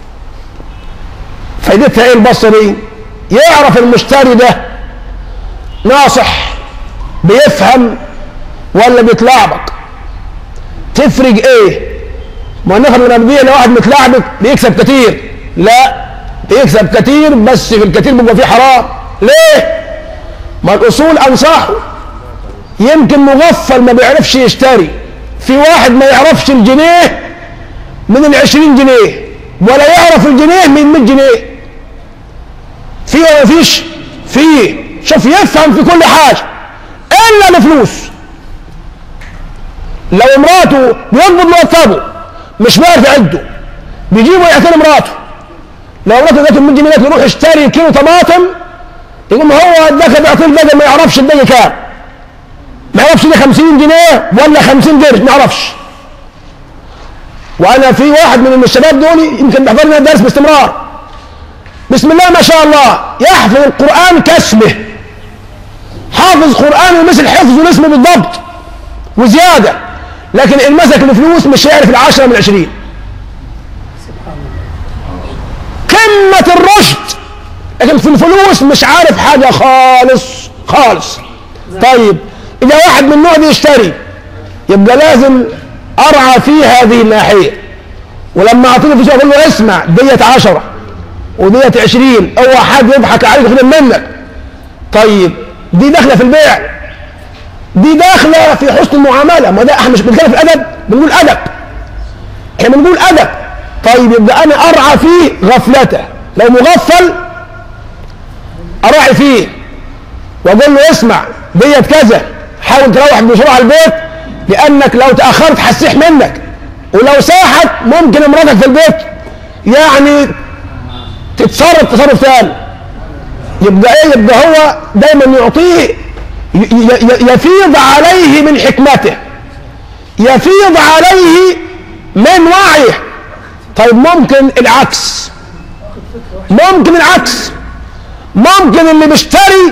فايدتها ايه البصة دي؟ يعرف المشتري ده ناصح بيفهم ولا بيتلعبك. تفرق ايه؟ ما نفر من البيع لواحد متلعبك بيكسب كتير، لا بيكسب كتير بس في الكتير بيبقى فيه حرام. ليه؟ ما الاصول انصحه. يمكن مغفل ما بيعرفش يشتري. في واحد ما يعرفش الجنيه من العشرين جنيه ولا يعرف الجنيه من مية جنيه. فيه ولا فيش؟ فيه. شوف يفهم في كل حاجة إلا الفلوس. لو امراته بيقبض مرتبه مش بيعرف يعده بيجيبه يعطيه مراته. لو مراته جاته مية جنيه يروح يشتري كيلو طماطم يقوم هو الدخل بيعطيه الباقي ما يعرفش الباقي كام. ما يعرفش ده خمسين جنيه ولا خمسين قرش ما يعرفش. وانا في واحد من الشباب دول يمكن بيحضر لنا الدرس باستمرار، بسم الله ما شاء الله يحفظ القرآن كاسمه، حافظ قرآن ومثل حفظه لاسمه بالضبط وزيادة، لكن إن مسك الفلوس مش يعرف العشرة من العشرين. قمة الرشد، لكن في الفلوس مش عارف حاجة خالص خالص. طيب إذا واحد من النوع دي يشتري يبقى لازم أرعى في هذه الناحية. ولما أعطيه فلوس أقول له اسمع ديت عشرة وديت عشرين، اوعى حد يضحك عليك وياخد منك. طيب دي داخله في البيع، دي داخله في حسن المعامله. ما ده احنا مش بنتكلم في الادب، بنقول ادب، احنا بنقول ادب. طيب يبقى انا ارعى فيه غفلته. لو مغفل اراعي فيه واقول له اسمع ديت كذا، حاول تروح بسرعه البيت لانك لو تاخرت هتسيح منك، ولو ساحت ممكن امراتك في البيت يعني تتصرف تصرف ثاني. يبقى ايه؟ يبقى هو دايما يعطيه يفيض عليه من حكمته، يفيض عليه من وعيه. طيب ممكن العكس، ممكن العكس، ممكن اللي بيشتري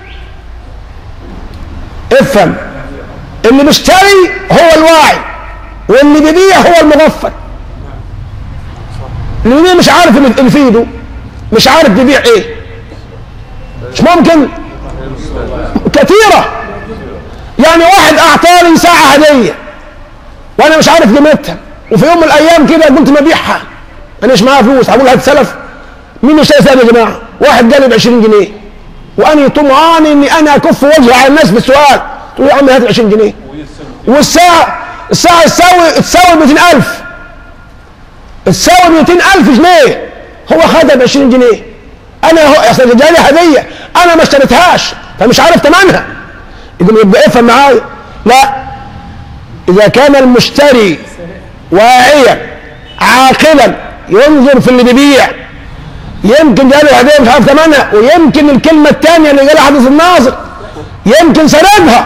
افهم، اللي بيشتري هو الواعي واللي بيبيع هو المغفل. اللي بيبيع مش عارف اللي في ايده، مش عارف بيبيع ايه. مش ممكن كثيرة. يعني واحد اعطاني ساعة هدية وانا مش عارف قيمتها، وفي يوم من الايام كده قلت ما ابيعها، انا مش معايا فلوس، هقول هات سلف. مين يشتري سلف يا جماعة؟ واحد جالي ب عشرين جنيه وانا طمعان اني انا اكف وجهي على الناس بالسؤال، تقول يا عم هات عشرين جنيه، والساعة الساعة تساوي تساوي مئتين ألف، تساوي مئتين ألف جنيه، هو خدها ب عشرين جنيه. انا هو اصل جالي هديه انا ما اشتريتهاش فمش عارف ثمنها. يقول يبقى افهم معايا. لا، اذا كان المشتري واعيا عاقلا ينظر في اللي بيبيع، يمكن جالي هديه مش عارف ثمنها، ويمكن الكلمه الثانيه اللي جالها حديث الناظر يمكن سردها.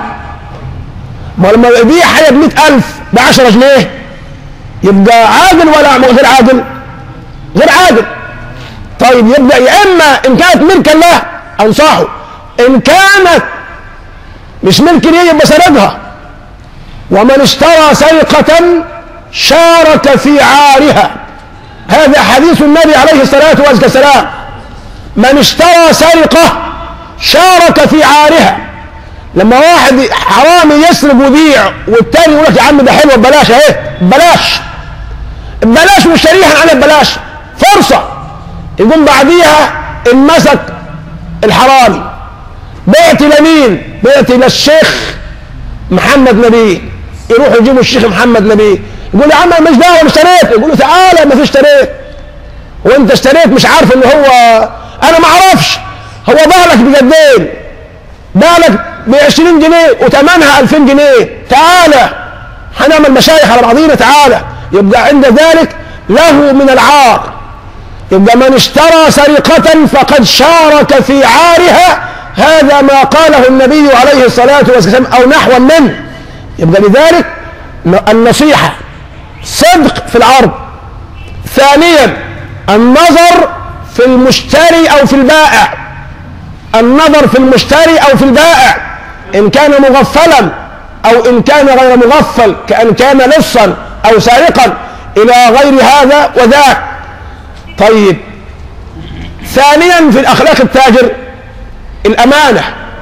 ما لما يبيع حاجه ب مئة ألف ب عشرة جنيه يبقى عادل ولا غير عادل؟ غير عادل. طيب يبدأ يا إما إن كانت ملكا له أنصحه، إن كانت مش ملك ليه يبقى سردها. ومن اشترى سرقة شارك في عارها، هذا حديث النبي عليه الصلاة والسلام. من اشترى سرقة شارك في عارها. لما واحد حرامي يسرق ويبيع والتاني يقول لك يا عم ده حلو ببلاش اهي، ببلاش ببلاش وشريحا على ببلاش فرصة، يقوم بعديها ان مسك الحرامي بعت لمين؟ بعت للشيخ محمد نبيه. يروح يجيبوا الشيخ محمد نبيه يقول يا عم انا مش دعوه انا اشتريت، يقول له تعالى ما فيش اشتريت، وانت اشتريت مش عارف ان هو انا ما اعرفش، هو بالك بجدين، بالك ب عشرين جنيه وثمنها ألفين جنيه، تعالى هنعمل مشايخ على بعضينا تعالى. يبقى عند ذلك له من العار. يبقى من اشترى سرقة فقد شارك في عارها هذا ما قاله النبي عليه الصلاة والسلام أو نحو منه. يبقى لذلك النصيحة صدق في العرض. ثانيا النظر في المشتري أو في البائع، النظر في المشتري أو في البائع إن كان مغفلا أو إن كان غير مغفل، كأن كان لصا أو سارقا إلى غير هذا وذاك. طيب ثانيا في الأخلاق التاجر الأمانة.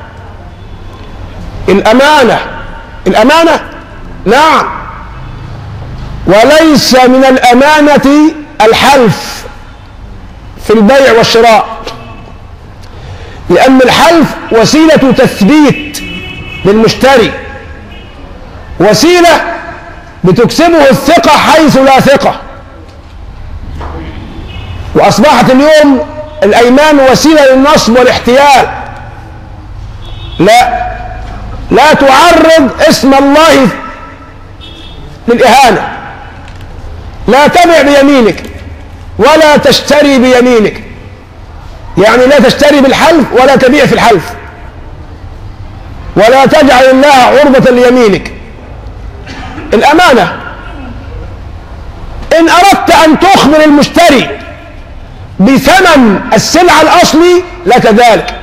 الأمانة الأمانة نعم، وليس من الأمانة الحلف في البيع والشراء، لأن الحلف وسيلة تثبيت للمشتري، وسيلة بتكسبه الثقة حيث لا ثقة. وأصبحت اليوم الأيمان وسيلة للنصب والاحتيال. لا لا تعرض اسم الله للإهانة. لا تبع بيمينك ولا تشتري بيمينك، يعني لا تشتري بالحلف ولا تبيع في الحلف، ولا تجعل الله عرضة ليمينك. الأمانة إن أردت أن تخبر المشتري بثمن السلعة الأصلي لك ذلك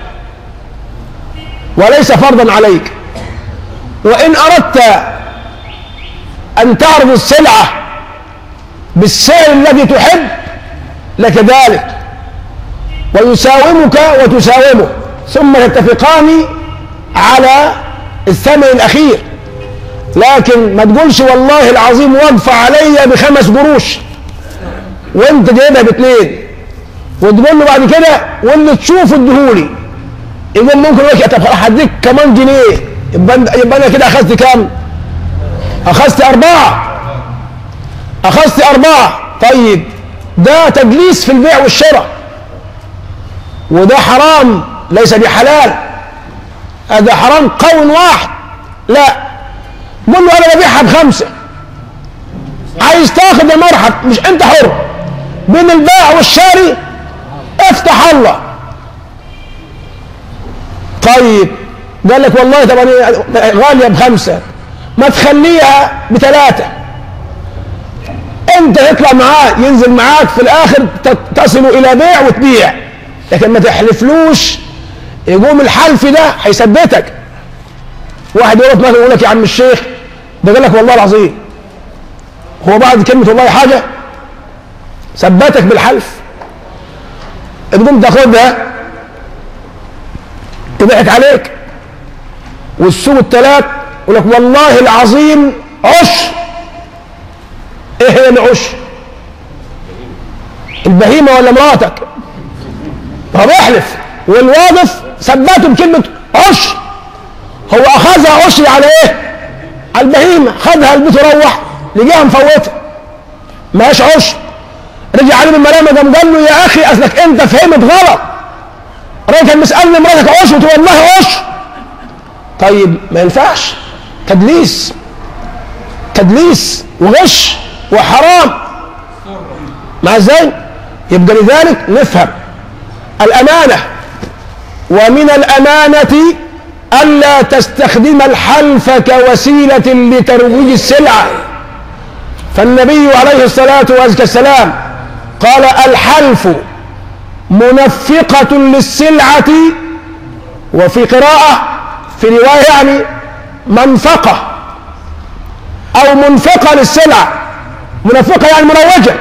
وليس فرضا عليك، وإن أردت أن تعرض السلعة بالسعر الذي تحب لك ذلك، ويساومك وتساومه، ثم تتفقان على الثمن الأخير. لكن ما تقولش والله العظيم وقف علي بخمس قروش وانت جايبها باثنين، وتقول له بعد كده واللي تشوفه اديهولي، يقول ممكن لك طب هديك كمان جنيه، يبقى يبقى انا كده اخذت كام؟ اخذت اربعه اخذت اربعه. طيب ده تدليس في البيع والشراء، وده حرام ليس بحلال، هذا حرام قول واحد. لا، قول له انا ببيعها بخمسه، عايز تاخد يا مرحب، مش انت حر. بين البائع والشاري افتح الله. طيب قال لك والله طب انا غاليه بخمسه، ما تخليها بثلاثه، انت يطلع معاه ينزل معاك في الاخر تصلوا الى بيع وتبيع، لكن ما تحلفلوش. يقوم الحلف ده هيثبتك. واحد يقول مثلا يقول لك يا عم الشيخ ده قال لك والله العظيم، هو بعد كلمه والله حاجه ثبتك بالحلف، تقوم تاخدها تضحك عليك. والسوق الثلاث يقول لك والله العظيم عشر. ايه هي العشر؟ البهيمه ولا مراتك؟ هو بيحلف والواقف ثبته بكلمه عشر. هو اخذها عشر على ايه؟ على البهيمه، خدها البيت وروح لقاها مفوته ماهاش عشر. رجع عليه بالملامه قام قال له يا اخي اصلك انت فهمت غلط، الراجل كان مسالني مراتك عشر وتقول والله عشر. طيب ما ينفعش، تدليس تدليس وغش وحرام. مع ازاي؟ يبقى لذلك نفهم الامانه. ومن الامانه الا تستخدم الحلف كوسيله لترويج السلعه، فالنبي عليه الصلاه والسلام قال الحلف منفقه للسلعه، وفي قراءه في روايه يعني منفقه او منفقه للسلعه، منفقه يعني مروجه،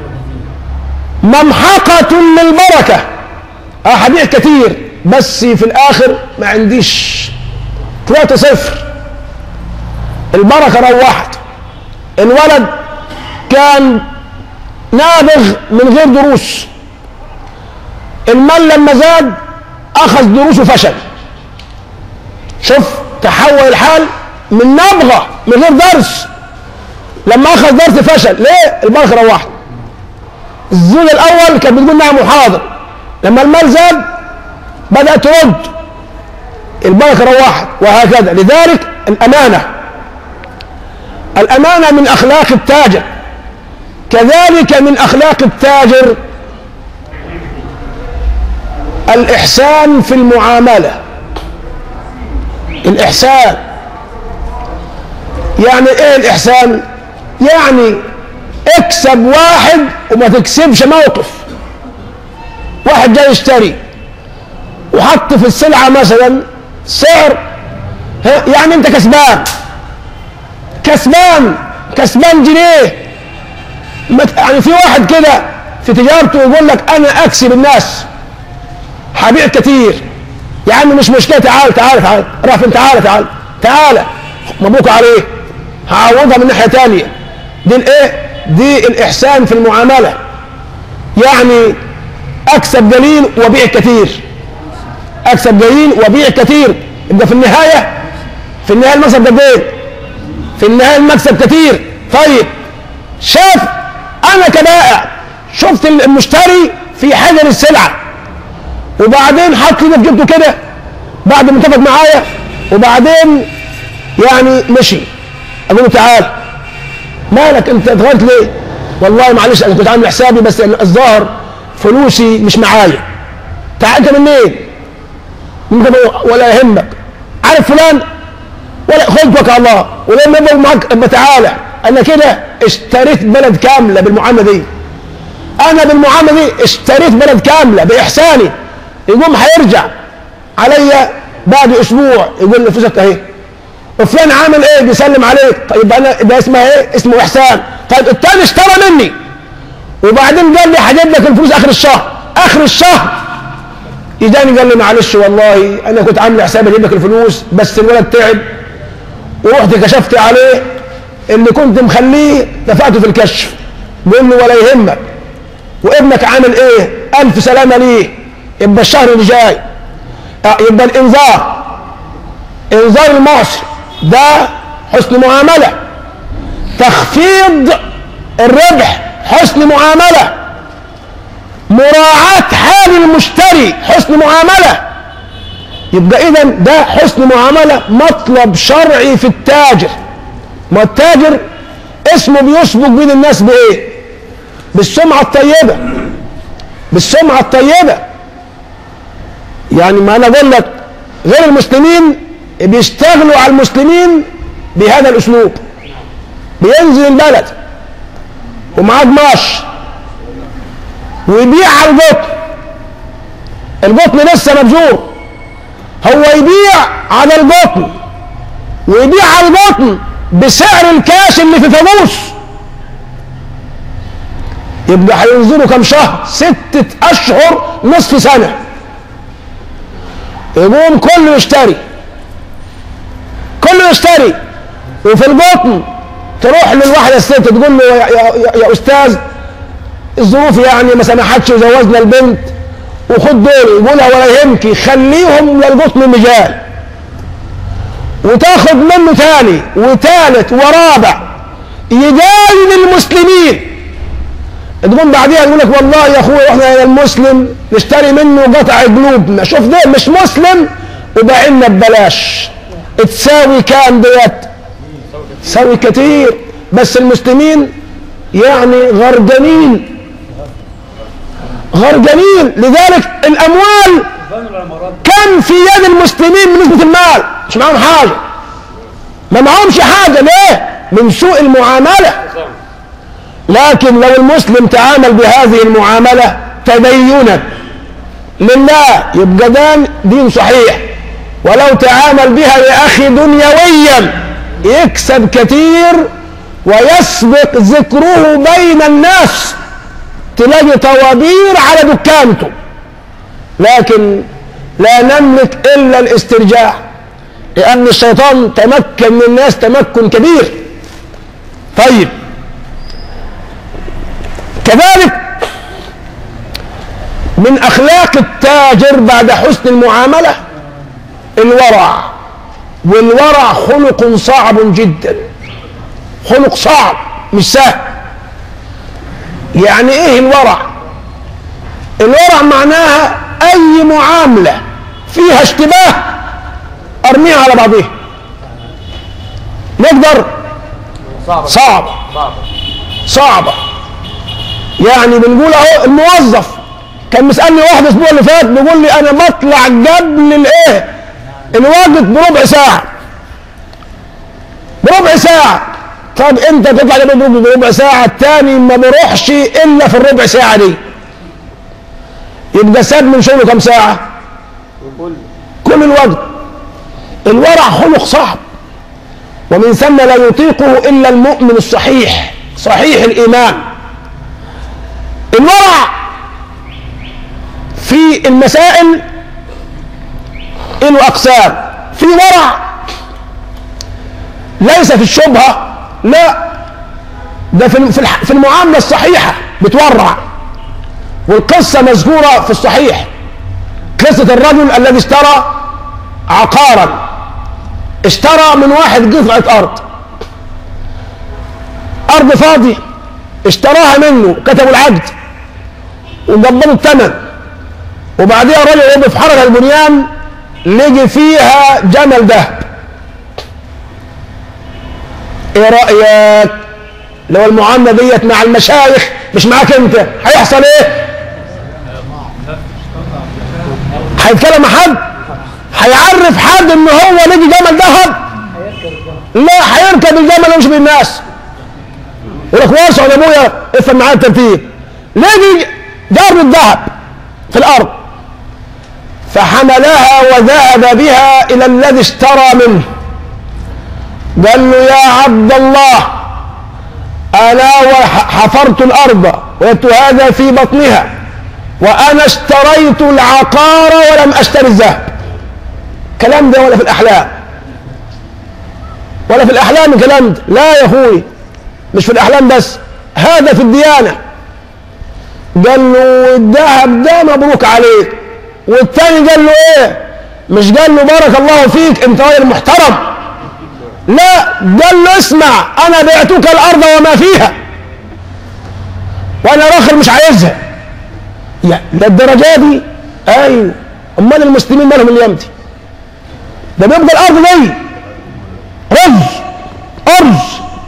ممحقه للبركه. احاديث كتير بس في الاخر ما عنديش، طلعت صفر، البركه روحت. الولد كان نابغ من غير دروس، المال لما زاد اخذ دروس وفشل. شوف تحول الحال من نبغه من غير درس، لما اخذ درس فشل. ليه؟ البركه روحت. الزوج الاول كانت بتقول نعم محاضر، لما المال زاد بدات ترد، البركه روحت، وهكذا. لذلك الامانه الامانه من اخلاق التاجر. كذلك من اخلاق التاجر الاحسان في المعامله. الإحسان. يعني إيه الإحسان؟ يعني اكسب واحد وما تكسبش موقف. واحد جاي يشتري وحط في السلعة مثلا سعر، يعني انت كسبان كسبان كسبان جنيه. يعني في واحد كده في تجارته يقول لك انا اكسب الناس، هبيع كتير. يا عم مش مشكلة، تعال تعال تعال رافع، تعال تعال تعال مبروك عليه، هعوضها من ناحية تانية. دي الايه؟ دي الاحسان في المعاملة. يعني اكسب قليل وبيع كتير، اكسب قليل وبيع كتير. يبقى في النهاية في النهاية المكسب ده ايه؟ في النهاية المكسب كتير. طيب شاف انا كبائع شفت المشتري في حاجة للسلعة، وبعدين حط لي في جبته كده بعد ما اتفق معايا، وبعدين يعني مشي. اقول له تعال، مالك انت اتغيرت ليه؟ والله معلش انا كنت عامل حسابي بس الظاهر فلوسي مش معايا. تعال انت منين؟ ممكن ولا يهمك، عارف فلان؟ ولا خد وكل الله، ولما يبقى معاك ابقى تعالى. انا كده اشتريت بلد كامله بالمعامله دي. انا بالمعامله دي اشتريت بلد كامله باحساني. يقوم هيرجع عليا بعد اسبوع يقول لي فلوسك اهي، وفلان عامل ايه؟ بيسلم عليك. طيب انا ده اسمها ايه؟ اسمه احسان. طيب التاني اشترى مني وبعدين قال لي هجيب لك الفلوس اخر الشهر. اخر الشهر يجاني قال لي معلش والله انا كنت عامل حسابي اجيب لك الفلوس بس الولد تعب ورحت كشفت عليه، اللي كنت مخليه دفعته في الكشف. بيقول له ولا يهمك، وابنك عامل ايه؟ الف سلامه ليه. يبقى الشهر اللي جاي يبقى الانذار، انذار المعسر ده حسن معامله. تخفيض الربح حسن معامله. مراعاة حال المشتري حسن معامله. يبقى اذا ده حسن معامله مطلب شرعي في التاجر. ما التاجر اسمه بيسبق بين الناس بايه؟ بالسمعه الطيبه، بالسمعه الطيبه. يعني ما انا اقول لك غير المسلمين بيشتغلوا على المسلمين بهذا الاسلوب. بينزل البلد ومعاه قماش ويبيع على القطن، القطن لسه مبذور، هو يبيع على القطن ويبيع على القطن بسعر الكاش اللي في فانوس. يبقى هينزلوا كم شهر؟ ستة اشهر، نصف سنة. يقوم كله يشتري، كله يشتري. وفي القطن تروح للواحدة الست تقول له يا, يا, يا استاذ الظروف يعني ما سمحتش وزوجنا البنت وخد دول. يقولها ولا يهمك، خليهم للقطن مجال. وتاخد منه ثاني وثالث ورابع يداين المسلمين. تقوم بعديها يقول لك والله يا اخويا احنا يا المسلم نشتري منه قطع قلوبنا، شوف ده مش مسلم وباعنا ببلاش. تساوي كام ديت؟ تساوي كتير. بس المسلمين يعني غرقانين غرقانين. لذلك الاموال كم في يد المسلمين من نسبة المال؟ مش معهم حاجة، ما معهمش حاجة. ليه؟ من سوء المعاملة. لكن لو المسلم تعامل بهذه المعاملة تدينا لله يبقى ده دين صحيح. ولو تعامل بها يا أخي دنيويا يكسب كتير ويسبق ذكره بين الناس، تلاقي طوابير على دكانته. لكن لا نملك إلا الاسترجاع، لأن الشيطان تمكن من الناس تمكن كبير. طيب كذلك من أخلاق التاجر بعد حسن المعاملة الورع. والورع خلق صعب جدا، خلق صعب مش سهل. يعني ايه الورع؟ الورع معناها اي معاملة فيها اشتباه ارميها على بعضها. نقدر؟ صعبة صعبة صعبة. يعني بنقول اهو الموظف كان مسألني واحد الاسبوع اللي فات بيقول لي انا بطلع قبل الايه الوقت بربع ساعة، بربع ساعة. طب انت تطلع بربع ساعة، التاني ما بروحش الا في الربع ساعة دي، يبقى ساب من شغله كم ساعة؟ كل الوقت. الورع خلق صعب، ومن ثم لا يطيقه الا المؤمن الصحيح صحيح الايمان. الورع في المسائل له اقسام. في ورع ليس في الشبهة، لا، ده في في المعاملة الصحيحة بتورع، والقصة مذكورة في الصحيح، قصة الرجل الذي اشترى عقارا، اشترى من واحد قطعة أرض، أرض فاضية، اشتراها منه، كتبوا العقد وقبضوا الثمن، وبعدها الرجل وهو بيفحرها البنيان لقي فيها جمل ذهب. ايه رأيك لو المعاملة ديت مع المشايخ مش معاك انت، هيحصل ايه؟ هيتكلم مع حد؟ هيعرف حد ان هو لقي جمل ذهب؟ لا، هيركب الجمل ويمشي بالناس، يقول لك واسع يا ابويا افهم معايا الترتيب. لقي جار الذهب في الارض، فحملها وذهب بها الى الذي اشترى منه، قال له يا عبد الله، انا حفرت الارض وجدت هذا في بطنها، وانا اشتريت العقار ولم اشتري الذهب. كلام ده ولا في الاحلام؟ ولا في الاحلام الكلام ده؟ لا يا اخوي، مش في الاحلام بس، هذا في الديانه. قال له الذهب ده مبروك عليك. والتاني قال له ايه؟ مش قال له بارك الله فيك انت راجل محترم، لا، قال له اسمع، انا بعتك الارض وما فيها وانا الاخر مش عايزها. يعني للدرجه دي؟ ايوه. امال المسلمين مالهم اليوم دي؟ ده بيبقى الارض دي رز ارز،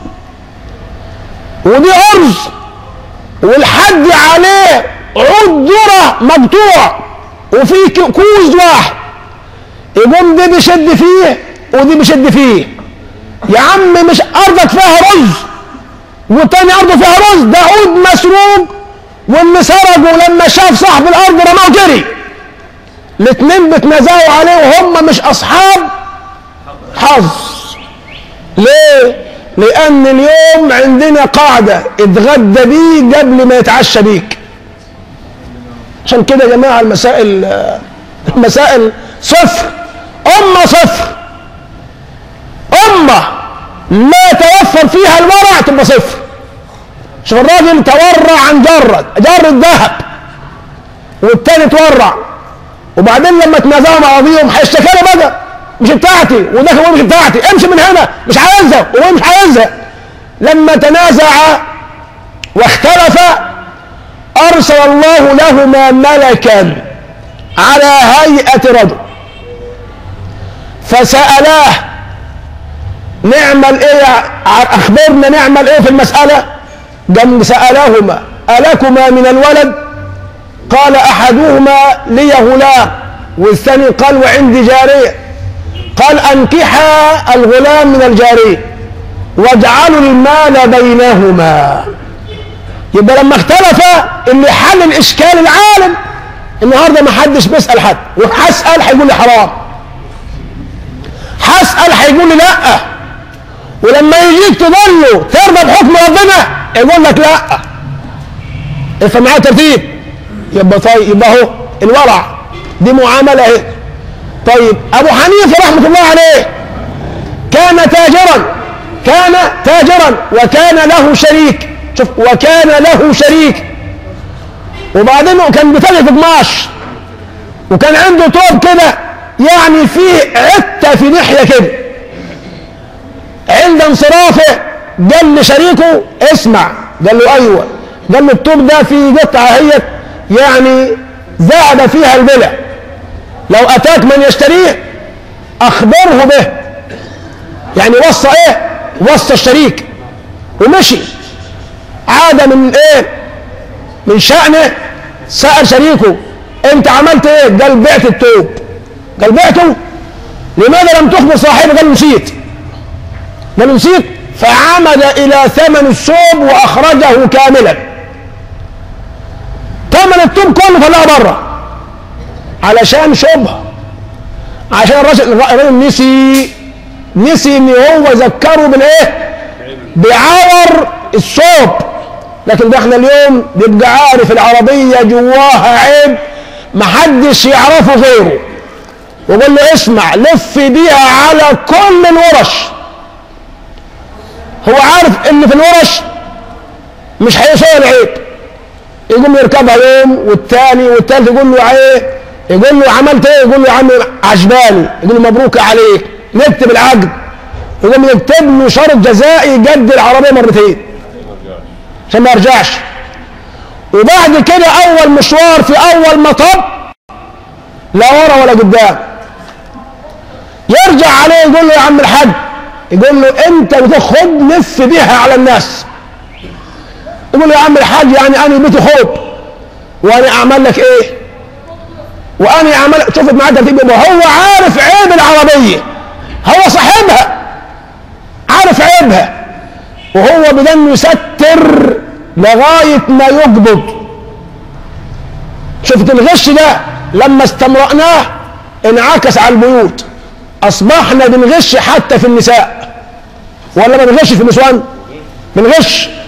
ودي ارز، والحد عليه عود ذره مقطوع وفي كوز واحد، يقوم دي بيشد فيه ودي بيشد فيه. يا عم مش ارضك فيها رز والتاني ارضه فيها رز، ده عود مسروق، واللي سرقه لما شاف صاحب الارض رماه جري. الاتنين بتنازعوا عليه وهم مش اصحاب حظ. ليه؟ لان اليوم عندنا قاعده اتغدى بيه قبل ما يتعشى بيك. عشان كده يا جماعه المسائل المسائل صفر، امه صفر، امه لا توفر فيها الورع تبقى صفر. شوف الراجل تورع عن جرد جر الذهب، والتاني تورع، وبعدين لما تنازعوا مع بعضهم هيشتكوا بقى مش بتاعتي، وده كمان مش بتاعتي، امشي من هنا، مش عايزها وهو مش عايزها. لما تنازع واختلف ارسل الله لهما ملكا على هيئة رجل فسألاه نعمل ايه، اخبرنا نعمل ايه في المسألة. قام سألهما ألكما من الولد؟ قال أحدهما لي غلام، والثاني قال وعندي جارية. قال أنكحا الغلام من الجارية واجعلوا المال بينهما. يبقى لما اختلف اللي حل الإشكال العالم. النهارده ما حدش بيسأل حد، وهسأل هيقول لي حرام، هسأل هيقول لي لا، ولما يجيك تضله ترضى بحكم ربنا يقول لك لا. افهم معايا ترتيب. يبقى طيب، يبقى اهو الورع دي معامله اهي. طيب ابو حنيفه رحمه الله عليه كان تاجرا، كان تاجرا وكان له شريك. شوف، وكان له شريك، وبعدين كان بيتاجر في قماش، وكان عنده توب كده يعني فيه عته في ناحيه كده. عند انصرافه قال لشريكه اسمع، قال له ايوه، قال له التوب ده في قطعه هي يعني ذهب فيها البلع، لو اتاك من يشتريه اخبره به. يعني وصى ايه؟ وصى الشريك ومشي. عاد من ايه؟ من شأنه سأل شريكه انت عملت ايه؟ قال بعت التوب. قال بعته؟ لماذا لم تخبر صاحبه؟ قال نسيت. قال نسيت، فعمد الى ثمن الثوب واخرجه كاملا. ثمن الثوب كله طلعه بره علشان شبهه، عشان الراجل الراجل نسي نسي ان هو ذكره بالايه؟ بعور الثوب. لكن ده احنا اليوم بيبقى عارف العربيه جواها عيب محدش يعرفه غيره، ويقول له اسمع لف بيها على كل الورش. هو عارف ان في الورش مش هيسوي العيب، يقوم يركبها يوم والتاني والتالت، يقول له ايه؟ يقول له عملت ايه؟ يقول له يا عم عجباني، يقول له مبروك عليك، نكتب العقد. يقوم يكتب له شرط جزائي يجدد العربيه مرتين عشان ما يرجعش. وبعد كده اول مشوار في اول مطب لا ورا ولا قدام، يرجع عليه يقول له يا عم الحاج، يقول له انت بتاخد لف بيها على الناس. يقول له يا عم الحاج يعني انا بيتي خوب وانا اعمل لك ايه؟ وانا اعمل شوفت معاه ترتيب. وهو عارف عيب العربيه، هو صاحبها عارف عيبها، وهو بدن يستر لغايه ما يقبض. شفت الغش ده لما استمرأناه انعكس على البيوت، اصبحنا بنغش حتى في النساء. ولا ما بنغش في النسوان؟ بنغش.